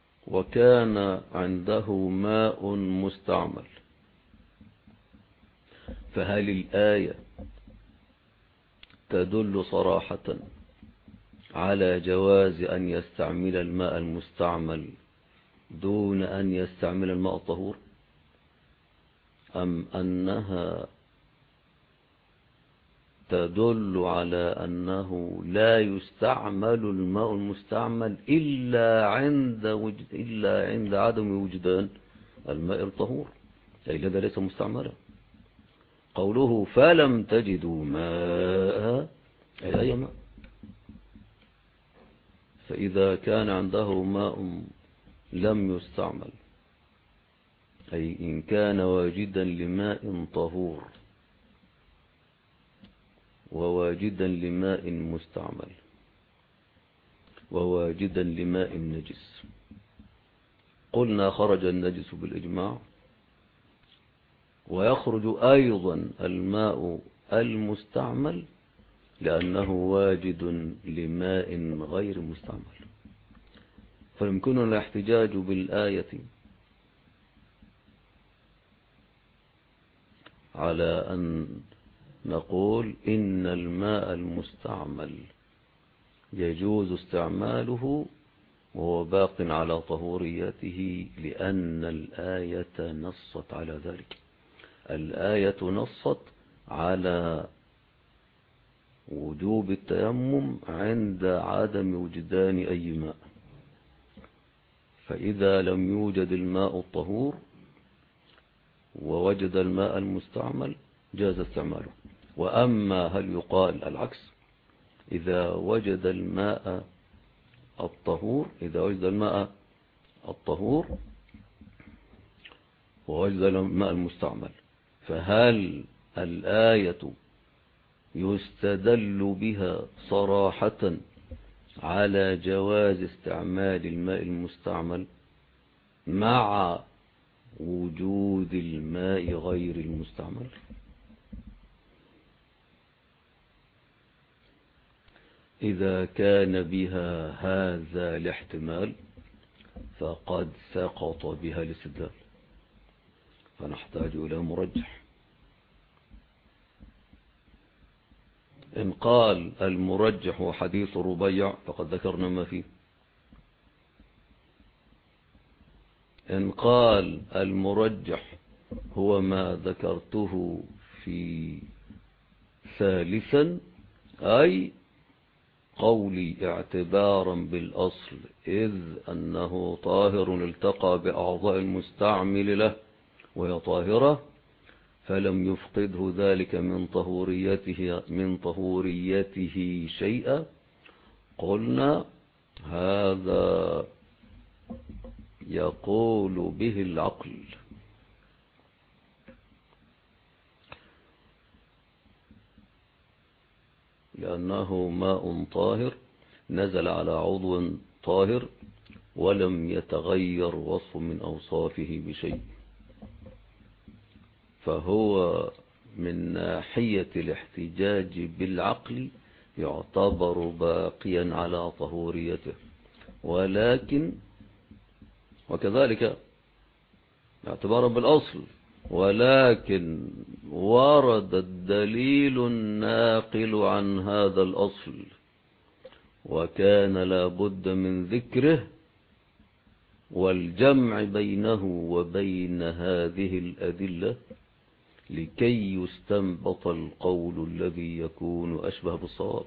وكان عنده ماء مستعمل فهل الآية تدل صراحة على جواز أن يستعمل الماء المستعمل دون أن يستعمل الماء الطهور، أم أنها تدل على أنه لا يستعمل الماء المستعمل إلا عند وجد إلا عند عدم وجدان الماء الطهور، أي الذي ليس مستعملا؟ قوله فلم تجدوا ماء أي أي ماء، فإذا كان عنده ماء لم يستعمل، أي إن كان واجدا لماء طهور وواجدا لماء مستعمل وواجدا لماء نجس، قلنا خرج النجس بالإجماع، ويخرج أيضا الماء المستعمل لأنه واجد لماء غير مستعمل. فيمكننا الاحتجاج بالآية على أن نقول إن الماء المستعمل يجوز استعماله وهو باق على طهوريته، لأن الآية نصت على ذلك. الآية نصت على وجوب التيمم عند عدم وجدان أي ماء، فإذا لم يوجد الماء الطهور ووجد الماء المستعمل جاز استعماله. وأما هل يقال العكس، إذا وجد الماء الطهور إذا وجد الماء الطهور ووجد الماء المستعمل، فهل الآية يستدل بها صراحة على جواز استعمال الماء المستعمل مع وجود الماء غير المستعمل؟ إذا كان بها هذا الاحتمال فقد سقط بها الاستدلال، فنحتاج إلى مرجح. إن قال المرجح حديث ربيع فقد ذكرنا ما فيه، إن قال المرجح هو ما ذكرته في ثالثا، أي قولي اعتبارا بالأصل إذ أنه طاهر التقى بأعضاء المستعمل له وهي طاهرة، فلم يفقده ذلك من طهوريته من طهوريته شيئا، قلنا هذا يقول به العقل، لأنه ماء طاهر نزل على عضو طاهر ولم يتغير وصف من أوصافه بشيء، فهو من ناحية الاحتجاج بالعقل يعتبر باقيا على طهوريته. ولكن وكذلك اعتبارا بالأصل، ولكن ورد الدليل الناقل عن هذا الأصل وكان لا بد من ذكره والجمع بينه وبين هذه الأدلة لكي يستنبط القول الذي يكون أشبه بالصواب.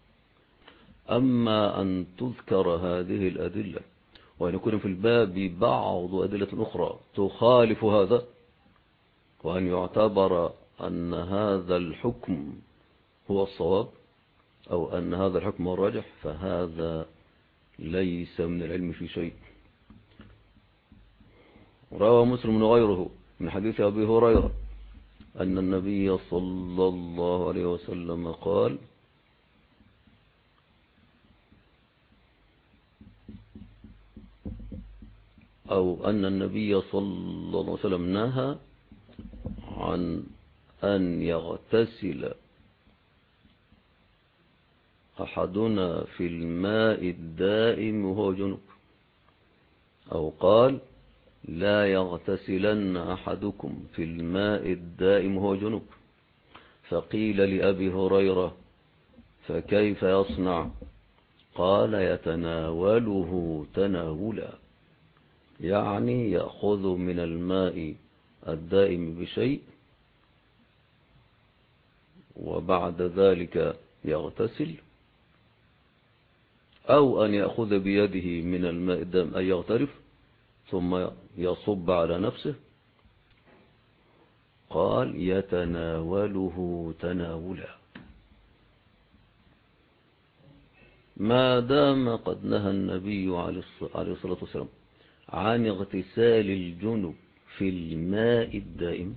أما أن تذكر هذه الأدلة وأن يكون في الباب بعض أدلة أخرى تخالف هذا، وأن يعتبر أن هذا الحكم هو الصواب أو أن هذا الحكم هو الراجح، فهذا ليس من العلم في شيء. روى مسلم وغيره من حديث أبي هريرة أن النبي صلى الله عليه وسلم قال: أو أن النبي صلى الله عليه وسلم نهى عن أن يغتسل أحدنا في الماء الدائم وهو جنب، أو قال: لا يغتسلن أحدكم في الماء الدائم وهو جنب. فقيل لأبي هريرة فكيف يصنع؟ قال يتناوله تناولا، يعني يأخذ من الماء الدائم بشيء وبعد ذلك يغتسل، أو أن يأخذ بيده من الماء الدائم أن يغترف ثم يصب على نفسه. قال يتناوله تناولا، ما دام قد نهى النبي عليه الصلاة والسلام عن اغتسال الجنب في الماء الدائم،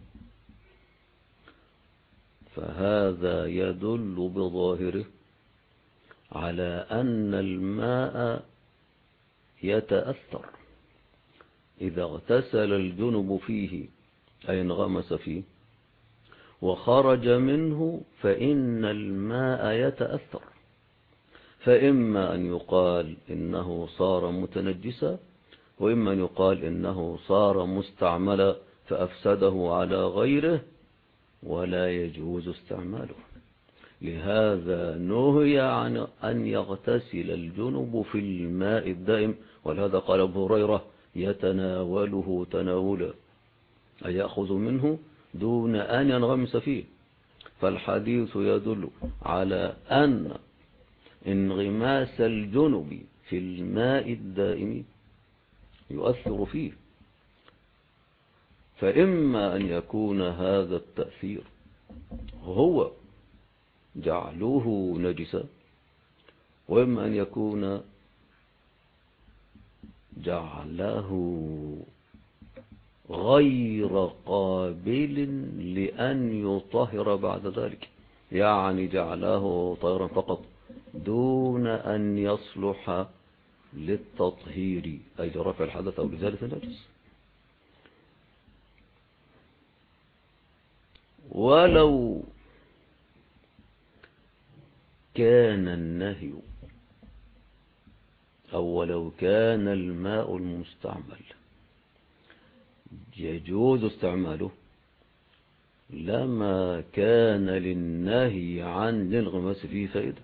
فهذا يدل بظاهره على أن الماء يتأثر إذا اغتسل الجنب فيه أي انغمس فيه وخرج منه، فإن الماء يتأثر، فإما أن يقال إنه صار متنجسا، وإما أن يقال إنه صار مستعملا فأفسده على غيره ولا يجوز استعماله. لهذا نهي عن أن يغتسل الجنب في الماء الدائم، ولهذا قال أبو هريرة يتناوله تناولا، أي يأخذ منه دون أن ينغمس فيه. فالحديث يدل على أن انغماس الجنب في الماء الدائم يؤثر فيه، فإما أن يكون هذا التأثير هو جعلوه نجسا، وإما أن يكون جعله غير قابل لأن يطهر بعد ذلك، يعني جعله طهرا فقط دون أن يصلح للتطهير أي لرفع الحدث أو لزالة النجس. ولو كان النهي أو ولو كان الماء المستعمل يجوز استعماله لما كان للنهي عن الانغماس فيه فائدة.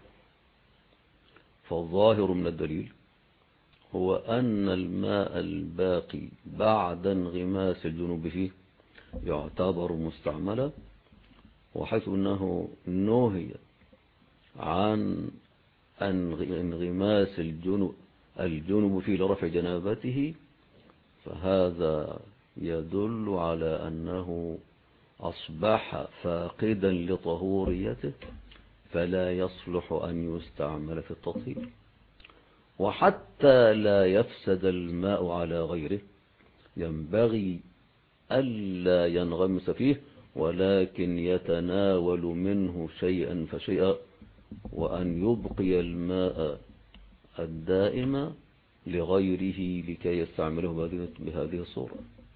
فالظاهر من الدليل هو أن الماء الباقي بعد انغماس الجنوب فيه يعتبر مستعملا، وحيث أنه نهي عن انغماس الجنوب الجنوب فيه لرفع جنابته، فهذا يدل على أنه أصبح فاقدا لطهوريته فلا يصلح أن يستعمل في التطهير. وحتى لا يفسد الماء على غيره ينبغي ألا ينغمس فيه، ولكن يتناول منه شيئا فشيئا، وأن يبقي الماء الدائم لغيره لكي يستعمله بهذه الصورة.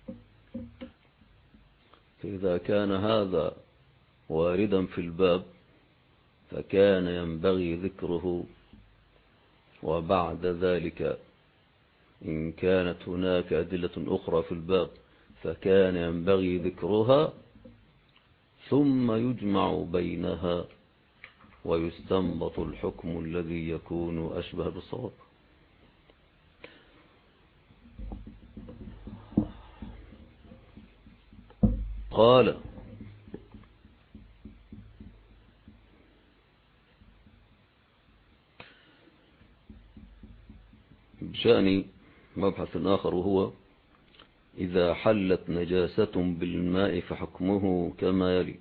فإذا كان هذا واردا في الباب فكان ينبغي ذكره، وبعد ذلك إن كانت هناك أدلة أخرى في الباب فكان ينبغي ذكرها، ثم يجمع بينها ويستنبط الحكم الذي يكون أشبه بالصواب. قال بشأن مبحث آخر، وهو إذا حلت نجاسة بالماء فحكمه كما يلي: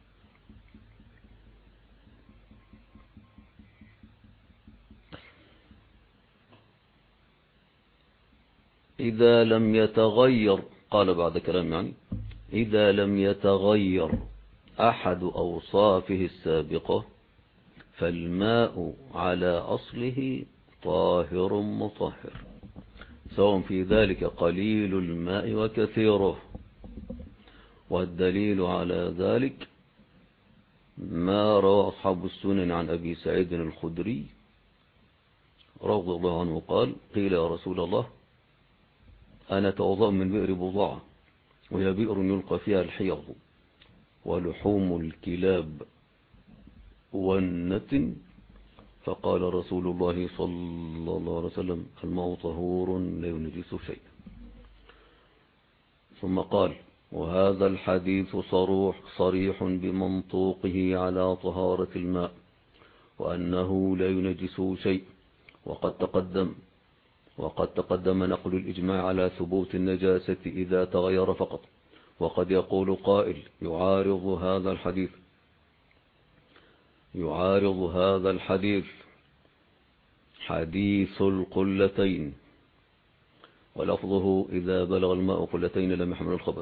إذا لم يتغير، قال بعد كلام يعني إذا لم يتغير أحد أوصافه السابقة فالماء على أصله طاهر مطهر، سواء في ذلك قليل الماء وكثيره. والدليل على ذلك ما روى أصحاب السنن عن أبي سعيد الخدري رضي الله عنه قال: قيل يا رسول الله أنا توضأ من بئر بضاعة وهي بئر يلقى فيها الحيض ولحوم الكلاب والنتن، فقال رسول الله صلى الله عليه وسلم: الماء طهور لا ينجس شيء. ثم قال: وهذا الحديث صروح صريح بمنطوقه على طهارة الماء وأنه لا ينجس شيء. وقد تقدم وقد تقدم نقل الإجماع على ثبوت النجاسة إذا تغير فقط. وقد يقول قائل يعارض هذا الحديث يعارض هذا الحديث حديث القلتين، ولفظه: إذا بلغ الماء قلتين لم يحمل الخبث.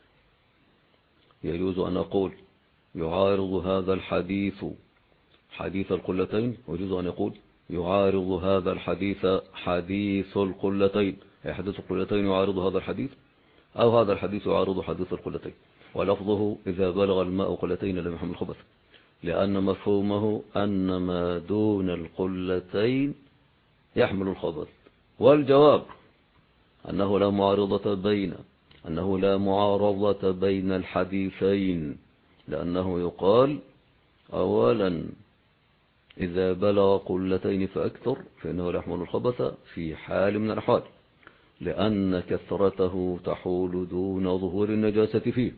يجوز أن أقول يعارض هذا الحديث حديث القلتين، ويجوز أن يقول يعارض هذا الحديث حديث القلتين، أي حديث القلتين يعارض هذا الحديث، أو هذا الحديث يعارض حديث القلتين. ولفظه: إذا بلغ الماء قلتين لم يحمل الخبث، لأن مفهومه أن ما دون القلتين يحمل الخبث. والجواب أنه لا معارضة بين أنه لا معارضة بين الحديثين، لأنه يقال: أولا إذا بلغ قلتين فأكثر فإنه لا يحمل الخبث في حال من الأحوال، لأن كثرته تحول دون ظهور النجاسة فيه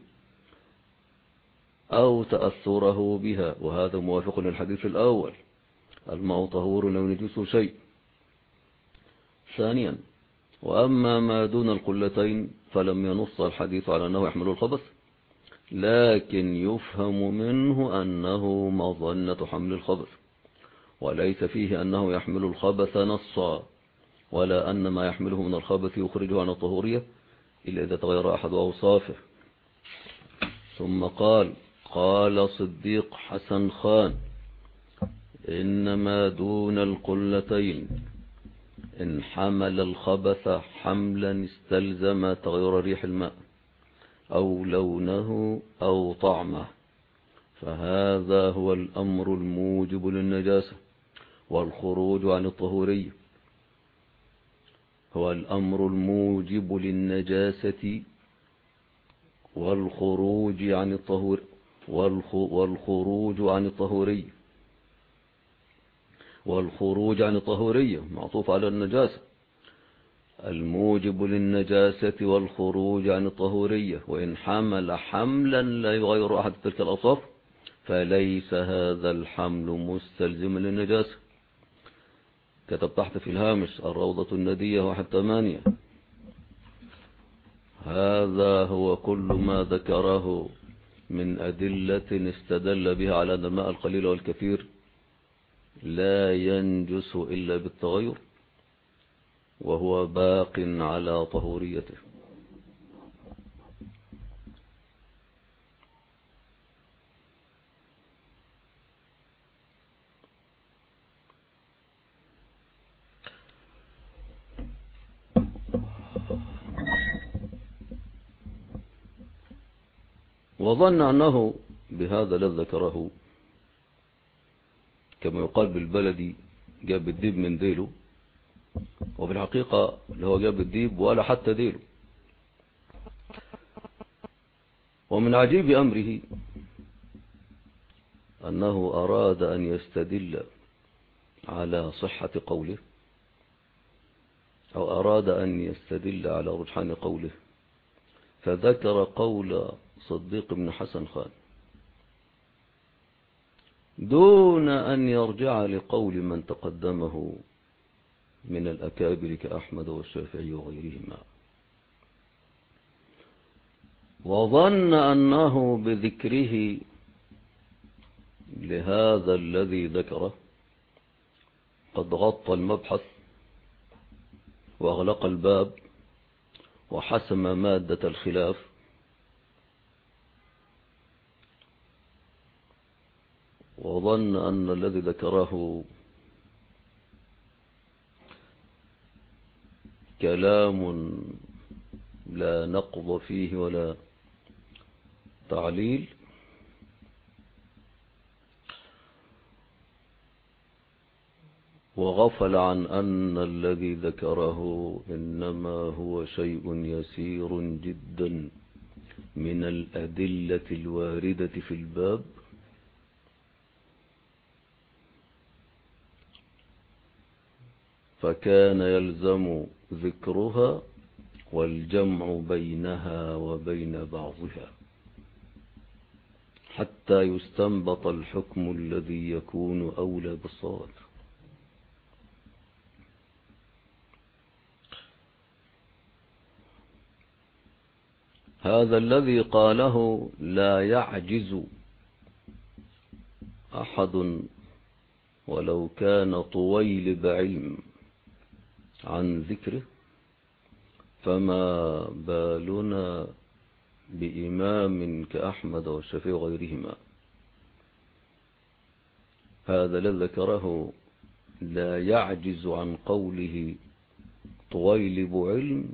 أو تأثره بها، وهذا موافق للحديث الأول: الماء طهور لا ينجس شيء. ثانيا: وأما ما دون القلتين فلم ينص الحديث على أنه يحمل الخبث، لكن يفهم منه أنه مظنة حمل الخبث، وليس فيه أنه يحمل الخبث نصا، ولا أن ما يحمله من الخبث يخرجه عن الطهورية إلا إذا تغير أحد أوصافه. ثم قال قال صديق حسن خان: إنما دون القلتين إن حمل الخبث حملا استلزم تغير ريح الماء أو لونه أو طعمه، فهذا هو الأمر الموجب للنجاسة والخروج عن الطهورية هو الأمر الموجب للنجاسة والخروج عن الطهور والخروج عن الطهورية والخروج عن الطهورية معطوف على النجاسة، الموجب للنجاسة والخروج عن الطهورية. وإن حمل حملا لا يغير أحد تلك الأوصاف فليس هذا الحمل مستلزما للنجاسة. كتب تحت في الهامش: الروضة الندية واحد ثمانية. هذا هو كل ما ذكره من أدلة استدل بها على أن الماء القليل والكثير لا ينجس إلا بالتغير، وهو باق على طهوريته. وظن أنه بهذا الذي ذكره، كما يقال بالبلدي، جاب الديب من ديله، وبالحقيقة اللي هو جاب الديب ولا حتى ديله. ومن عجيب أمره أنه أراد أن يستدل على صحة قوله، أو أراد أن يستدل على رجحان قوله، فذكر قول صديق بن حسن خان دون أن يرجع لقول من تقدمه من الأكابر كأحمد والشافعي وغيرهما، وظن أنه بذكره لهذا الذي ذكره قد غطى المبحث وأغلق الباب وحسم مادة الخلاف، وظن أن الذي ذكره كلام لا نقض فيه ولا تعليل، وغفل عن أن الذي ذكره إنما هو شيء يسير جدا من الأدلة الواردة في الباب، فكان يلزم ذكرها والجمع بينها وبين بعضها حتى يستنبط الحكم الذي يكون أولى بالصواب. هذا الذي قاله لا يعجز أحد ولو كان طويل بعلم عن ذكره، فما بالنا بإمام كأحمد والشافعي وغيرهما. هذا الذي ذكره لا يعجز عن قوله طويل بعلم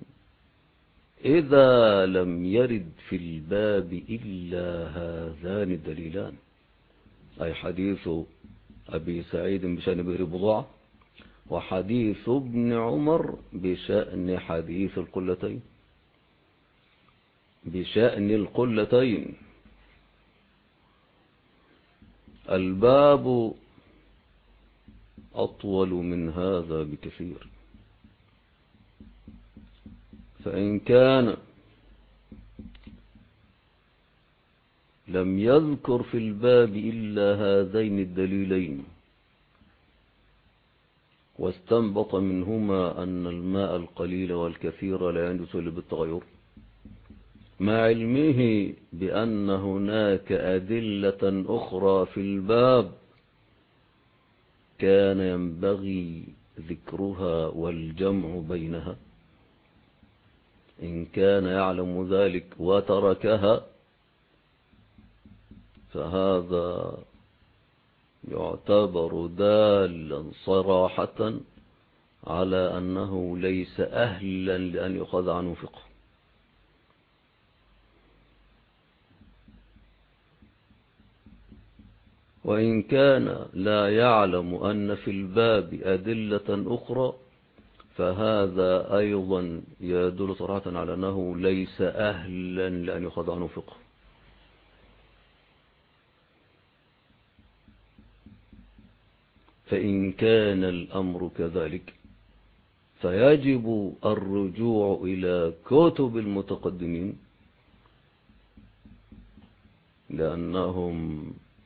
إذا لم يرد في الباب إلا هذان الدليلان، أي حديث أبي سعيد بشأن بئر بضاعة وحديث ابن عمر بشأن حديث القلتين بشأن القلتين. الباب أطول من هذا بكثير، فإن كان لم يذكر في الباب إلا هذين الدليلين واستنبط منهما أن الماء القليل والكثير لا ينجس إلا بالتغير، مع علمه بأن هناك أدلة أخرى في الباب كان ينبغي ذكرها والجمع بينها. إن كان يعلم ذلك وتركها فهذا يعتبر دالا صراحة على أنه ليس أهلا لأن يؤخذ عنه فقه. وإن كان لا يعلم أن في الباب أدلة أخرى فهذا أيضا يدل صراحة على أنه ليس أهلا لأن يؤخذ عنه فقه. فإن كان الأمر كذلك فيجب الرجوع إلى كتب المتقدمين، لأنهم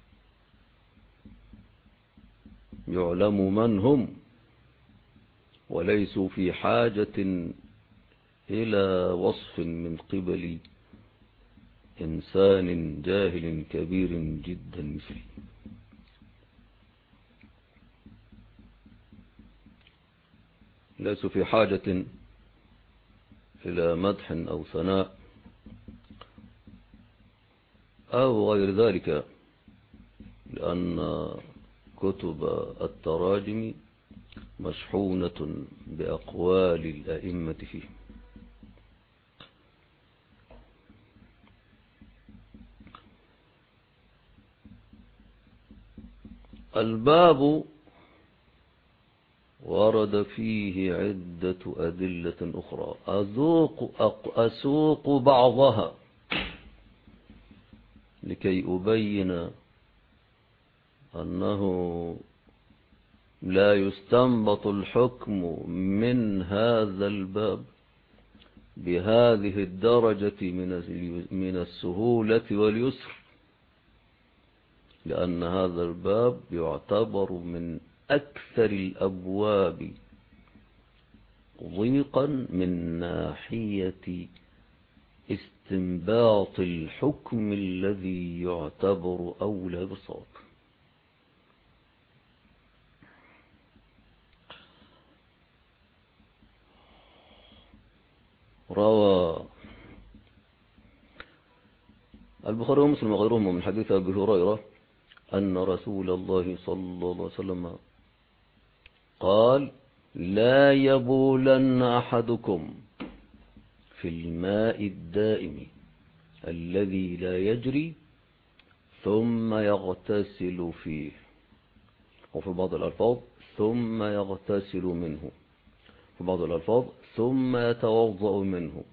يعلم من هم وليسوا في حاجة إلى وصف من قبل إنسان جاهل كبير جدا مثلي. ليسوا في حاجة إلى مدح أو ثناء أو غير ذلك، لأن كتب التراجم مشحونة بأقوال الأئمة فيه. الباب ورد فيه عدة أدلة أخرى أذوق أسوق بعضها لكي أبين أنه لا يستنبط الحكم من هذا الباب بهذه الدرجة من السهولة واليسر، لأن هذا الباب يعتبر من أكثر الأبواب ضيقا من ناحية استنباط الحكم الذي يعتبر أولى بالصواب. روى البخاري ومسلم وغيرهم من حديث أبي هريرة أن رسول الله صلى الله عليه وسلم قال: لا يبولن أحدكم في الماء الدائم الذي لا يجري ثم يغتسل فيه، وفي بعض الألفاظ ثم يغتسل منه، في بعض الألفاظ ثم يتوضأ منه.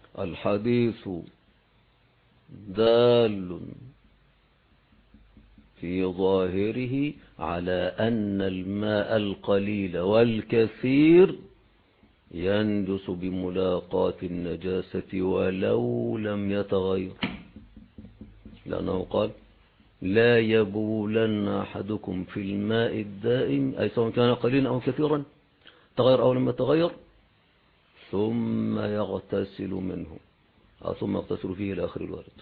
الحديث دال في ظاهره على أن الماء القليل والكثير ينجس بملاقاة النجاسة ولو لم يتغير، لأنه قال لا يبولن أحدكم في الماء الدائم، أي سواء كان قليلا أو كثيرا تغير أو لم يتغير، ثم يغتسل منه أو ثم يغتسل فيه إلى آخر الوارد.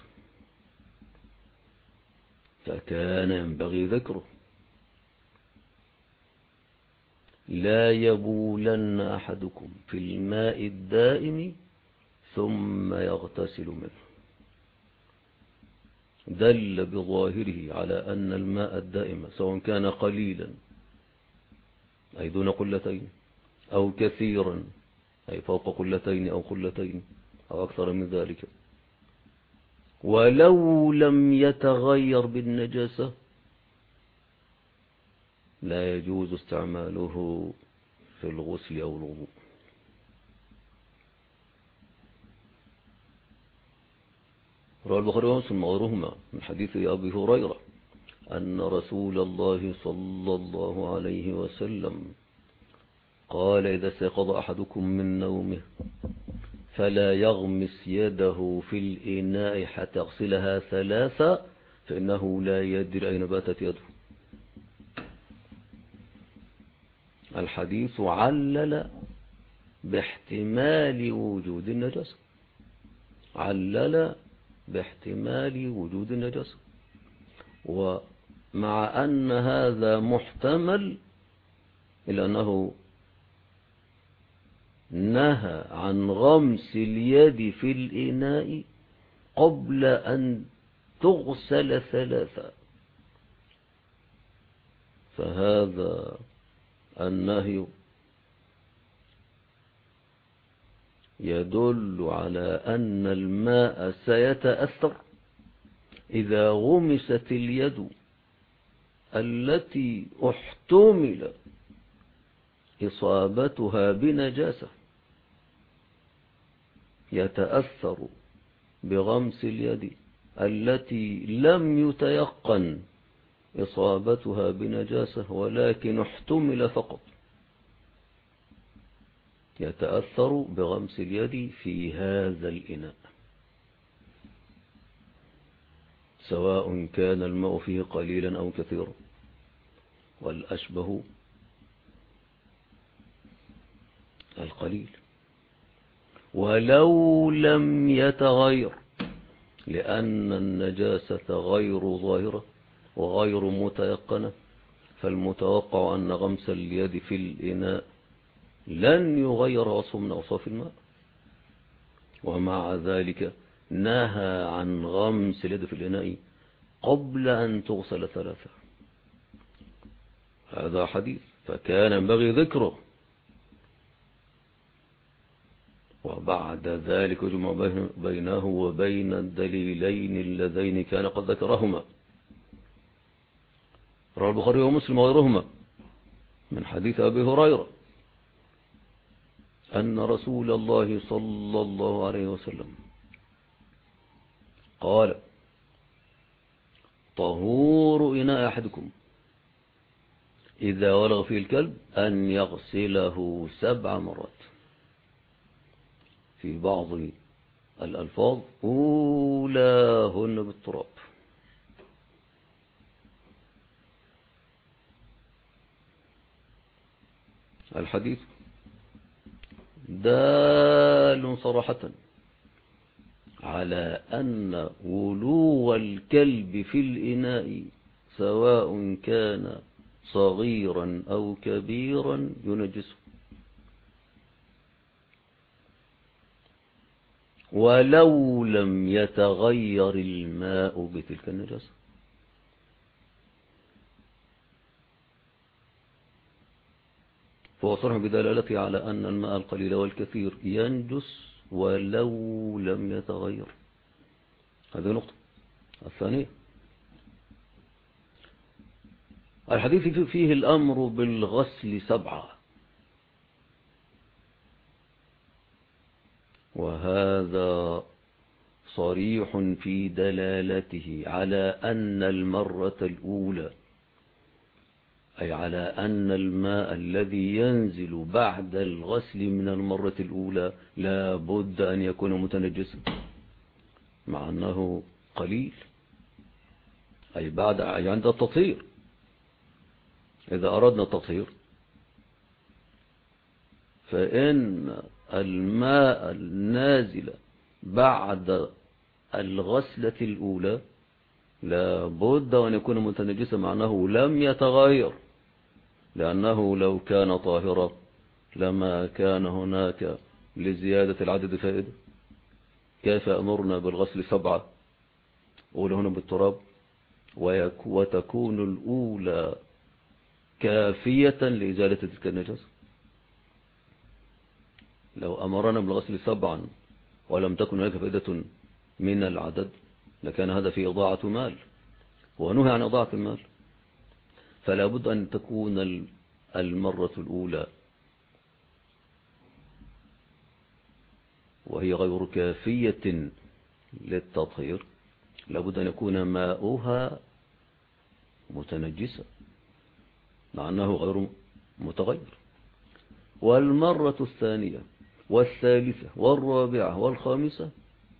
فكان ينبغي ذكره لا يبولن أحدكم في الماء الدائم ثم يغتسل منه، دل بظاهره على أن الماء الدائم سواء كان قليلا أي دون قلتين أو كثيرا أي فوق قلتين أو قلتين أو أكثر من ذلك، ولو لم يتغير بالنجاسة لا يجوز استعماله في الغسل أو الوضوء. رواه البخاري ومسلم وغيرهما من حديث أبي هريرة أن رسول الله صلى الله عليه وسلم قال إذا استيقظ أحدكم من نومه فلا يغمس يده في الإناء حتى يغسلها ثلاثة فإنه لا يدري أين باتت يده. الحديث علل باحتمال وجود النجاسة، علل باحتمال وجود النجاسة، ومع أن هذا محتمل إلا أنه نهى عن غمس اليد في الإناء قبل أن تغسل ثلاثة، فهذا النهي يدل على أن الماء سيتأثر إذا غمست اليد التي احتمل إصابتها بنجاسة، يتأثر بغمس اليد التي لم يتيقن إصابتها بنجاسة ولكن احتمل فقط، يتأثر بغمس اليد في هذا الإناء سواء كان الماء فيه قليلا أو كثيرا، والأشبه القليل ولو لم يتغير، لأن النجاسة غير ظاهرة وغير متيقنة، فالمتوقع أن غمس اليد في الإناء لن يغير وصف من أوصاف الماء، ومع ذلك نهى عن غمس اليد في الإناء قبل أن تغسل ثلاثة. هذا حديث فكان ينبغي ذكره، وبعد ذلك يجمع بينه وبين الدليلين اللذين كان قد ذكرهما. رواه البخاري ومسلم وغيرهما من حديث أبي هريرة أن رسول الله صلى الله عليه وسلم قال طهور إناء أحدكم إذا ولغ فيه الكلب أن يغسله سبع مرات، في بعض الألفاظ أولاهن بالتراب. الحديث دال صراحة على أن ولوغ الكلب في الإناء سواء كان صغيرا أو كبيرا ينجسه، ولو لم يتغير الماء بتلك النجاسة. فهو صرح بدلالته على أن الماء القليل والكثير ينجس ولو لم يتغير. هذه نقطة. الثانية الحديث فيه الأمر بالغسل سبعة، وهذا صريح في دلالته على أن المرة الأولى، أي على أن الماء الذي ينزل بعد الغسل من المرة الأولى لا بد أن يكون متنجسا، مع أنه قليل، أي بعد أي عند التطهير. إذا أردنا التطهير فإن الماء النازل بعد الغسلة الأولى لا بد أن يكون متنجسا، مع أنه لم يتغير، لأنه لو كان طاهرا لما كان هناك لزيادة العدد فائدة. كيف أمرنا بالغسل سبعة أولى هنا بالتراب وتكون الأولى كافية لإزالة تلك النجاسة؟ لو أمرنا بالغسل سبعا ولم تكن هناك فائدة من العدد لكان هذا في إضاعة مال، ونهي عن إضاعة المال. فلا بد أن تكون المرة الأولى وهي غير كافية للتطهير، لابد أن يكون ماؤها متنجسا، مع أنه غير متغير. والمرة الثانية والثالثة والرابعة والخامسة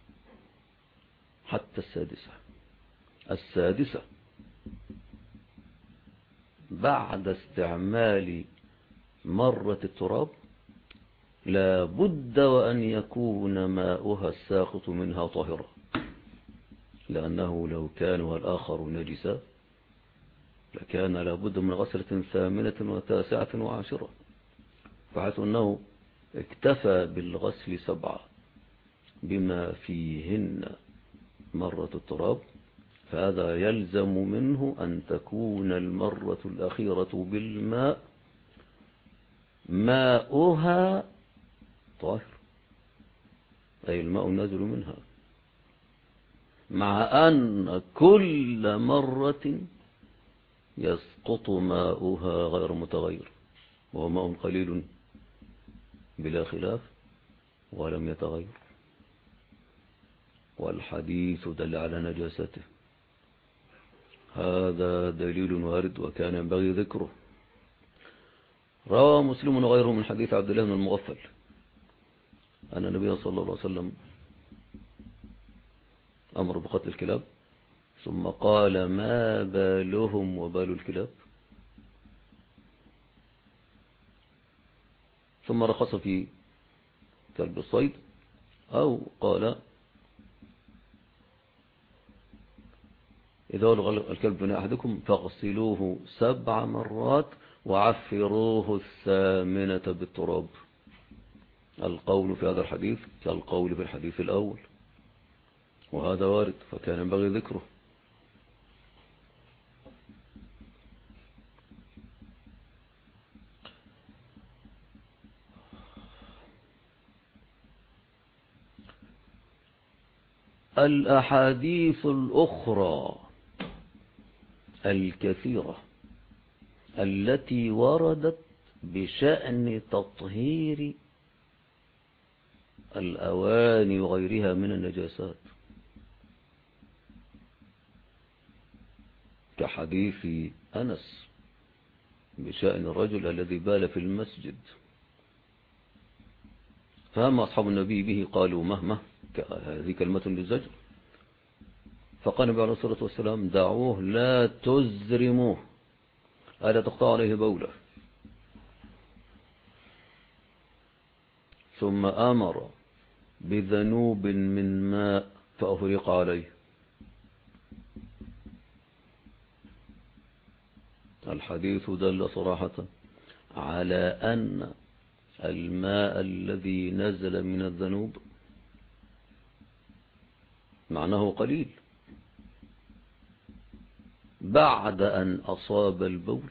حتى السادسة السادسة بعد استعمال مرة التراب لا بد وأن يكون ماؤها الساقط منها طاهرا، لأنه لو كان والآخر نجسا لكان لا بد من غسلة ثامنة وتاسعة وعاشرة. فحيث أنه اكتفى بالغسل سبعة بما فيهن مرة التراب، فهذا يلزم منه أن تكون المرة الأخيرة بالماء ماؤها طاهر، أي الماء النازل منها، مع أن كل مرة يسقط ماؤها غير متغير، وهو ماء قليل بلا خلاف ولم يتغير، والحديث دل على نجاسته. هذا دليل وارد وكان ينبغي ذكره. روى مسلم وغيره من حديث عبد الله بن المغفل أن النبي صلى الله عليه وسلم أمر بقتل الكلاب، ثم قال: ما بالهم وبال الكلاب؟ ثم رخص في كلب الصيد، أو قال: إذا ولغ الكلب من أحدكم فاغسلوه سبع مرات وعفروه الثامنة بالتراب. القول في هذا الحديث كالقول في الحديث الأول، وهذا وارد فكان ينبغي ذكره. الأحاديث الأخرى الكثيرة التي وردت بشأن تطهير الأواني وغيرها من النجاسات، كحديث أنس بشأن الرجل الذي بال في المسجد، فهم أصحاب النبي به قالوا: مهما، هذه كلمة للزجر. فقال النبي عليه الصلاة والسلام: دعوه لا تزرموه، ألا تقطع عليه بوله. ثم أمر بذنوب من ماء فأفرق عليه. الحديث دل صراحة على أن الماء الذي نزل من الذنوب معناه قليل، بعد أن أصاب البول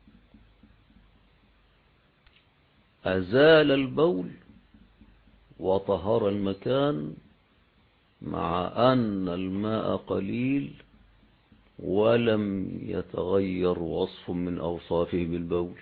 أزال البول وطهر المكان، مع أن الماء قليل ولم يتغير وصف من أوصافه بالبول.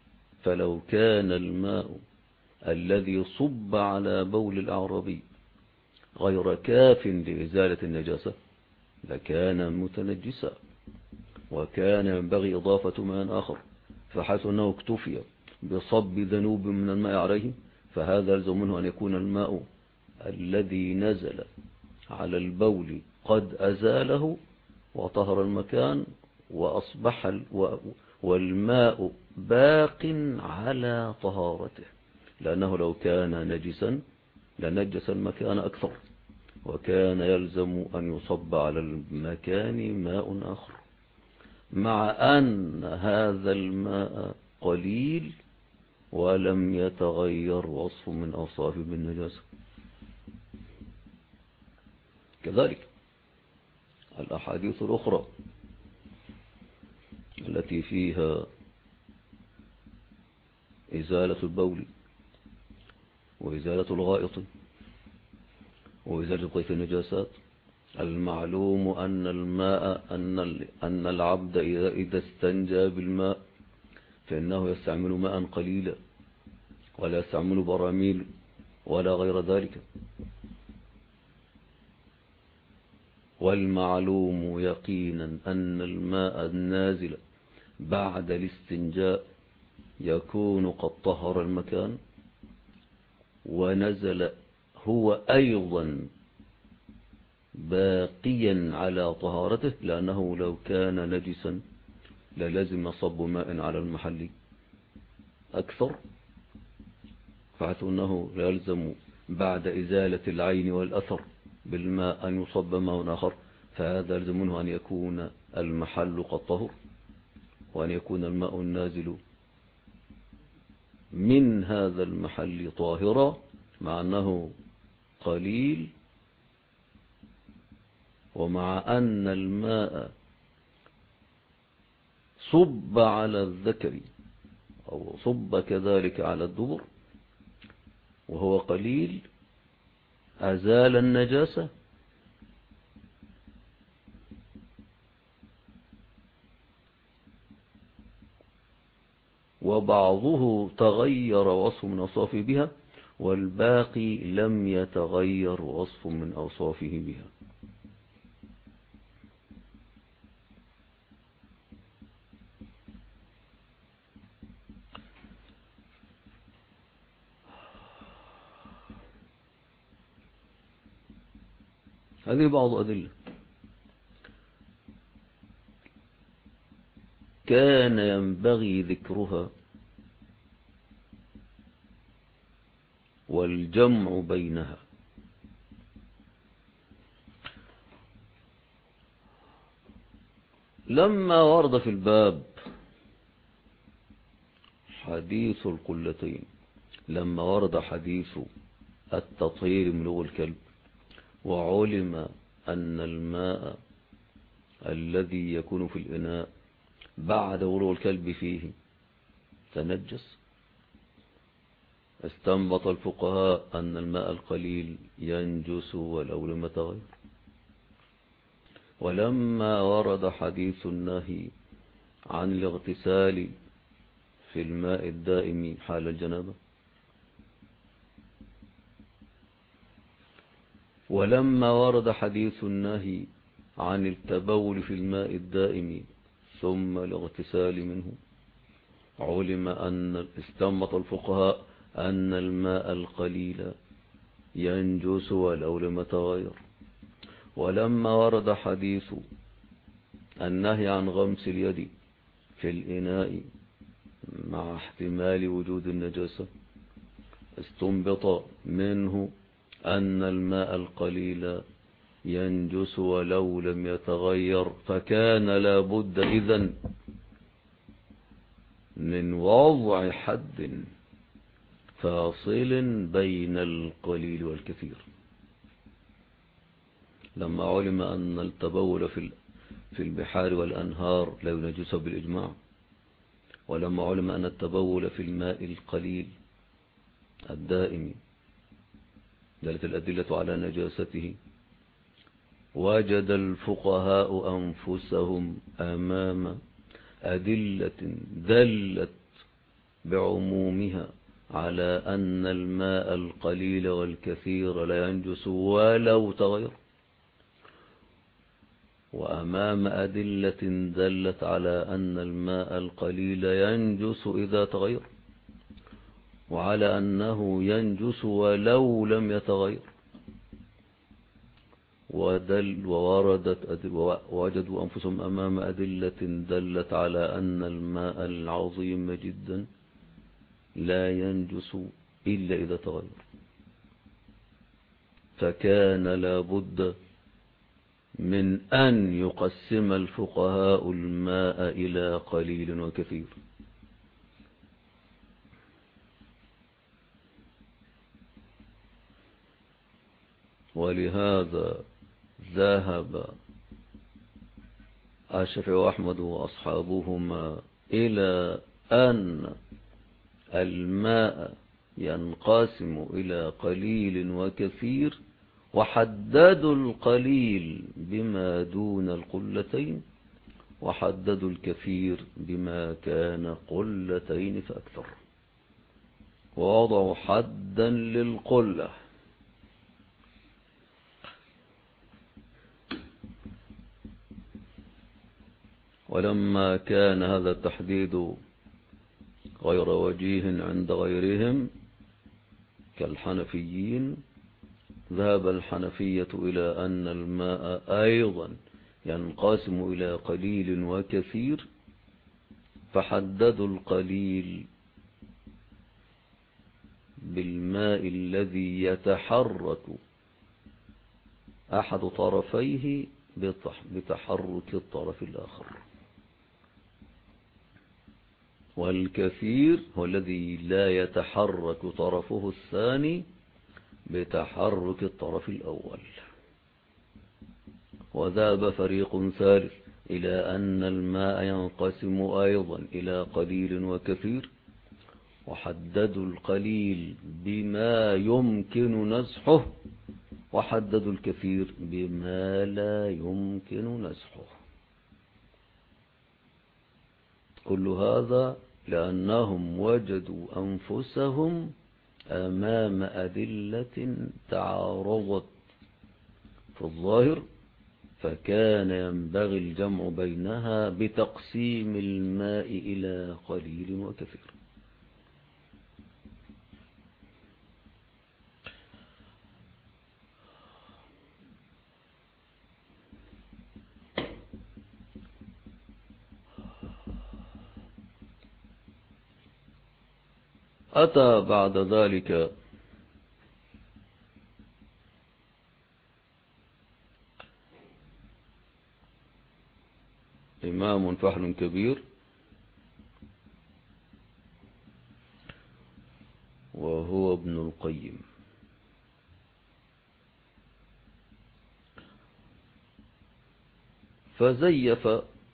فلو كان الماء الذي صب على بول الأعرابي غير كاف لإزالة النجاسة لكان متنجسا، وكان ينبغي إضافة ماء آخر، فحيث أنه اكتفي بصب ذنوب من الماء عليه فهذا يلزم منه أن يكون الماء الذي نزل على البول قد أزاله وطهر المكان وأصبح والماء باق على طهارته، لأنه لو كان نجسا لنجس المكان أكثر، وكان يلزم أن يصب على المكان ماء آخر، مع أن هذا الماء قليل ولم يتغير وصف من أوصافه بالنجاسة. كذلك الأحاديث الأخرى التي فيها إزالة البول وإزالة الغائط وإزالة بقية النجاسات، المعلوم أن الماء أن أن العبد إذا استنجى بالماء فإنه يستعمل ماء قليلا ولا يستعمل براميل ولا غير ذلك. والمعلوم يقينا أن الماء النازل بعد الاستنجاء يكون قد طهر المكان ونزل هو أيضا باقيا على طهارته، لأنه لو كان نجسا للازم صب ماء على المحل أكثر، فحيث أنه يلزم بعد إزالة العين والأثر بالماء أن يصب ماء آخر، فهذا يلزم منه أن يكون المحل قد طهر وأن يكون الماء النازل من هذا المحل طاهرا، مع أنه قليل، ومع أن الماء صب على الذكر أو صب كذلك على الدبر وهو قليل أزال النجاسة، وبعضه تغير وصف من أوصافه بها والباقي لم يتغير وصف من أوصافه بها. هذه بعض أدلة كان ينبغي ذكرها والجمع بينها. لما ورد في الباب حديث القلتين، لما ورد حديث التطهير من لغو الكلب، وعلم أن الماء الذي يكون في الإناء بعد ولوغ الكلب فيه تنجس، استنبط الفقهاء أن الماء القليل ينجس ولو لم يتغير. ولما ورد حديث النهي عن الاغتسال في الماء الدائم حال الجنابة، ولما ورد حديث النهي عن التبول في الماء الدائم ثم الاغتسال منه، علم أن استنبط الفقهاء أن الماء القليل ينجس ولو لم يتغير. ولما ورد حديث النهي عن غمس اليد في الإناء مع احتمال وجود النجاسة، استنبط منه أن الماء القليل ينجس ولو لم يتغير، فكان لابد إذن من وضع حد فاصل بين القليل والكثير. لما علم أن التبول في البحار والأنهار لا ينجس بالإجماع، ولما علم أن التبول في الماء القليل الدائم دلت الأدلة على نجاسته، وجد الفقهاء أنفسهم أمام أدلة دلت بعمومها على أن الماء القليل والكثير لا ينجس ولو تغير، وأمام أدلة دلت على أن الماء القليل ينجس إذا تغير، وعلى أنه ينجس ولو لم يتغير. ودل ووردت ووجدوا أنفسهم أمام أدلة دلت على أن الماء العظيم جدا لا ينجس إلا إذا تغير، فكان لابد من أن يقسم الفقهاء الماء إلى قليل وكثير. ولهذا ذهب الشافعي وأحمد وأصحابهما إلى أن الماء ينقسم إلى قليل وكثير، وحددوا القليل بما دون القلتين، وحددوا الكثير بما كان قلتين فأكثر، ووضعوا حدا للقلة. ولما كان هذا التحديد غير وجيه عند غيرهم كالحنفيين، ذهب الحنفية إلى أن الماء أيضا ينقسم إلى قليل وكثير، فحددوا القليل بالماء الذي يتحرك أحد طرفيه بتحرك الطرف الآخر، والكثير هو الذي لا يتحرك طرفه الثاني بتحرك الطرف الأول. وذهب فريق ثالث إلى أن الماء ينقسم أيضا إلى قليل وكثير، وحددوا القليل بما يمكن نزحه، وحددوا الكثير بما لا يمكن نزحه. كل هذا لأنهم وجدوا أنفسهم أمام أدلة تعارضت في الظاهر، فكان ينبغي الجمع بينها بتقسيم الماء إلى قليل وكثير. أتى بعد ذلك إمام فحل كبير، وهو ابن القيم، فزيف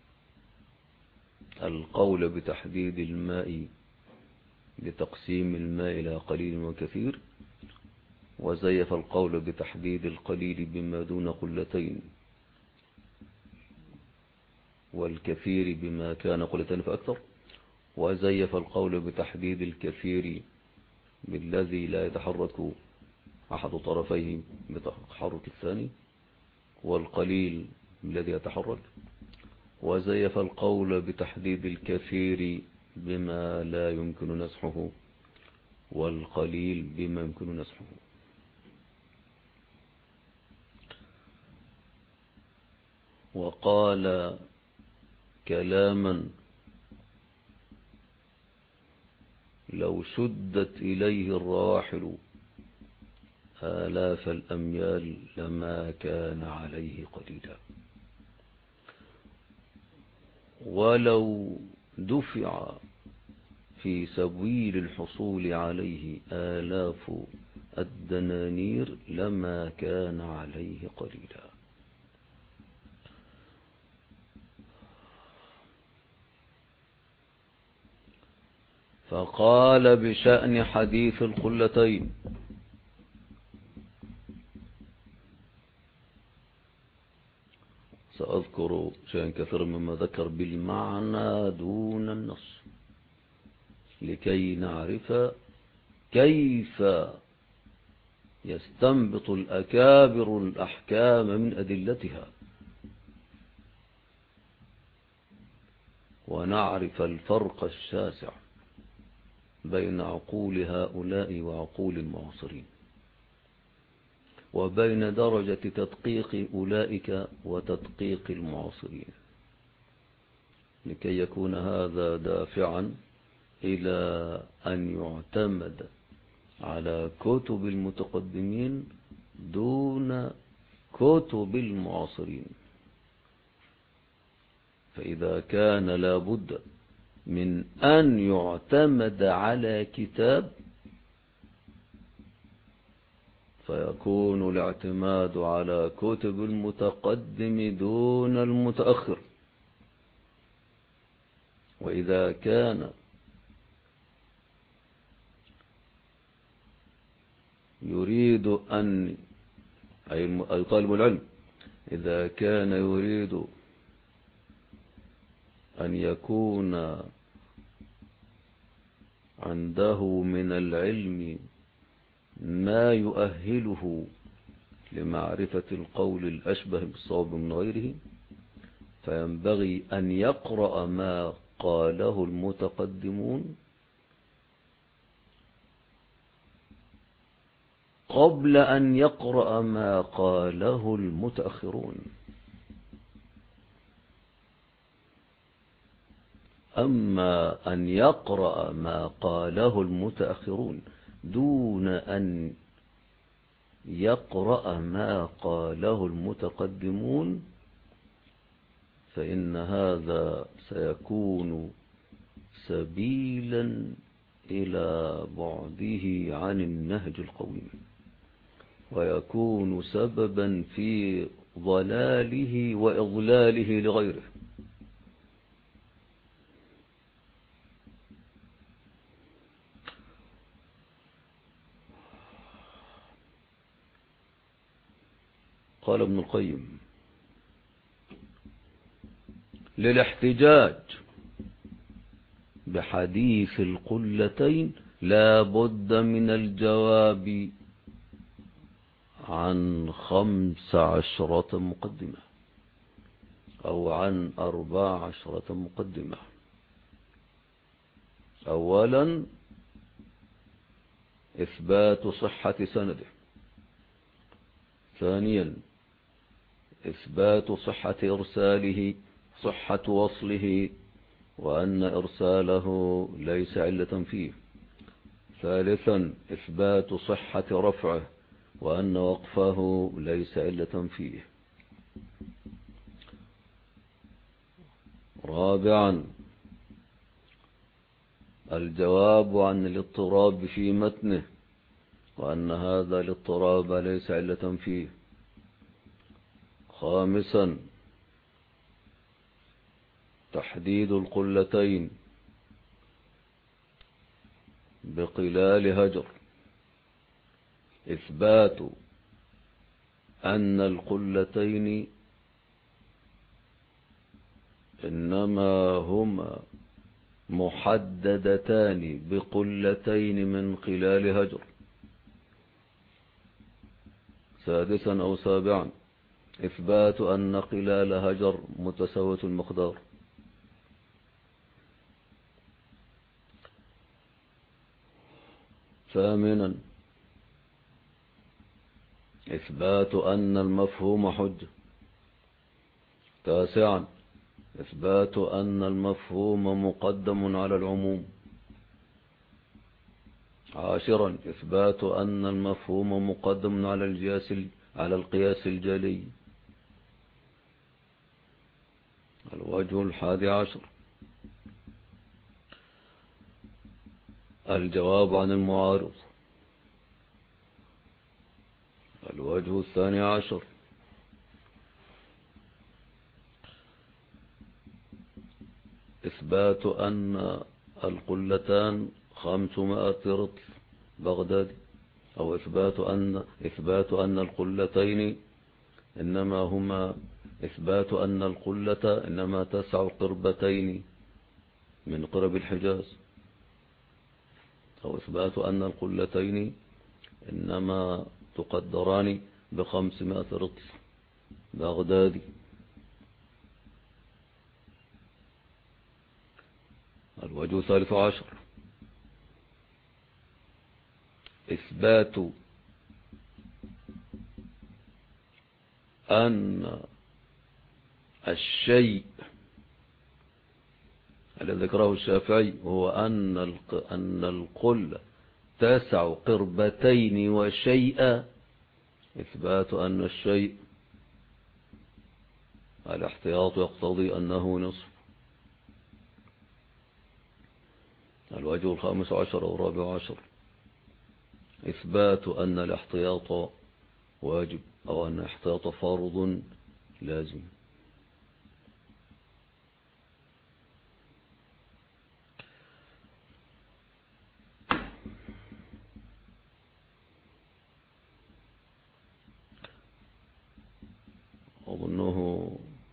القول بتحديد الماء بتقسيم الماء إلى قليل وكثير، وزيف القول بتحديد القليل بما دون قلتين، والكثير بما كان قلتين فأكثر، وزيف القول بتحديد الكثير بالذي لا يتحرك أحد طرفيه بتحرك الثاني، والقليل بالذي يتحرك، وزيف القول بتحديد الكثير بما لا يمكن نزحه، والقليل بما يمكن نزحه. وقال كلاما لو شدت إليه الراحل آلاف الأميال لما كان عليه قليلا، ولو دفع في سبيل الحصول عليه آلاف الدنانير لما كان عليه قليلا. فقال بشأن حديث القلتين: سأذكر شيئا كثيرا مما ذكر بالمعنى دون النص لكي نعرف كيف يستنبط الأكابر الأحكام من أدلتها، ونعرف الفرق الشاسع بين عقول هؤلاء وعقول المعاصرين، وبين درجة تدقيق أولئك وتدقيق المعاصرين، لكي يكون هذا دافعا إلى أن يعتمد على كتب المتقدمين دون كتب المعاصرين. فإذا كان لابد من أن يعتمد على كتاب، فيكون الاعتماد على كتب المتقدم دون المتأخر. وإذا كان يريد أن أي طالب العلم إذا كان يريد أن يكون عنده من العلم ما يؤهله لمعرفة القول الأشبه بالصواب من غيره، فينبغي أن يقرأ ما قاله المتقدمون قبل أن يقرأ ما قاله المتأخرون. أما أن يقرأ ما قاله المتأخرون دون أن يقرأ ما قاله المتقدمون، فإن هذا سيكون سبيلا إلى بعده عن النهج القويم، ويكون سببا في ضلاله وإضلاله لغيره. قال ابن القيم: للاحتجاج بحديث القلتين لا بد من الجواب عن خمس عشرة مقدمة أو عن أربع عشرة مقدمة. أولا إثبات صحة سنده. ثانيا إثبات صحة إرساله، صحة وصله، وأن إرساله ليس علة فيه. ثالثا إثبات صحة رفعه، وأن وقفه ليس علة فيه. رابعا الجواب عن الاضطراب في متنه، وأن هذا الاضطراب ليس علة فيه. خامسا تحديد القلتين بقلال هجر، إثبات أن القلتين إنما هما محددتان بقلتين من قلال هجر. سادسا أو سابعا إثبات أن قلال هجر متساوية المقدار. ثامنا إثبات أن المفهوم حجة. تاسعا إثبات أن المفهوم مقدم على العموم. عاشرا إثبات أن المفهوم مقدم على القياس على القياس الجلي. الوجه الحادي عشر الجواب عن المعارض. الوجه الثاني عشر إثبات أن القلتان خمسمائة رطل بغدادي، أو إثبات أن إثبات أن القلتين إنما هما إثبات أن القلة إنما تسع قربتين من قرب الحجاز. أو إثبات أن القلتين إنما تقدران بخمسمائة رطل بغدادي. الوجه الثالث عشر إثبات أن الشيء الذي ذكره الشافعي هو أن أن القل تسع قربتين وشيئا، إثبات أن الشيء الاحتياط يقتضي أنه نصف. الوجه الخامس عشر أو الرابع عشر إثبات أن الاحتياط واجب أو أن الاحتياط فرض لازم. أظنه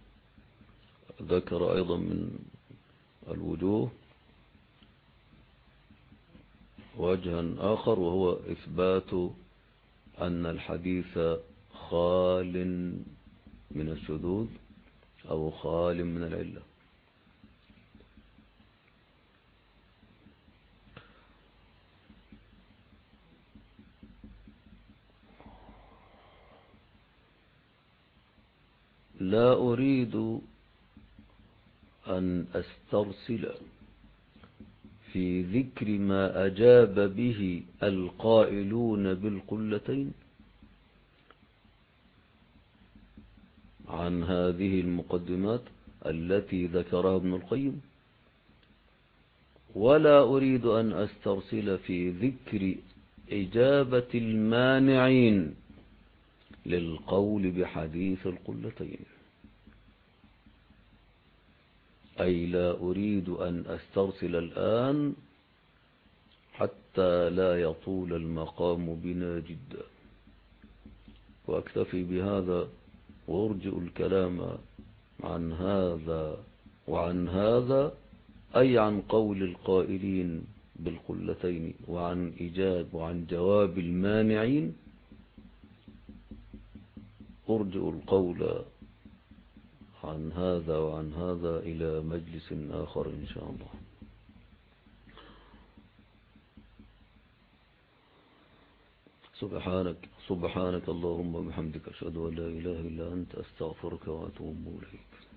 ذكر أيضا من الوجوه وجها آخر، وهو إثبات أن الحديث خال من الشذوذ أو خال من العلة. لا أريد أن أسترسل في ذكر ما أجاب به القائلون بالقلتين عن هذه المقدمات التي ذكرها ابن القيم، ولا أريد أن أسترسل في ذكر إجابة المانعين للقول بحديث القلتين، أي لا أريد أن أسترسل الآن حتى لا يطول المقام بنا جدا، وأكتفي بهذا وأرجئ الكلام عن هذا وعن هذا، أي عن قول القائلين بالقلتين وعن إجاب وعن جواب المانعين، أرجئ القول عن هذا وعن هذا إلى مجلس آخر إن شاء الله. سبحانك سبحانك اللهم وبحمدك أشهد أن لا إله إلا أنت أستغفرك وأتوب إليك.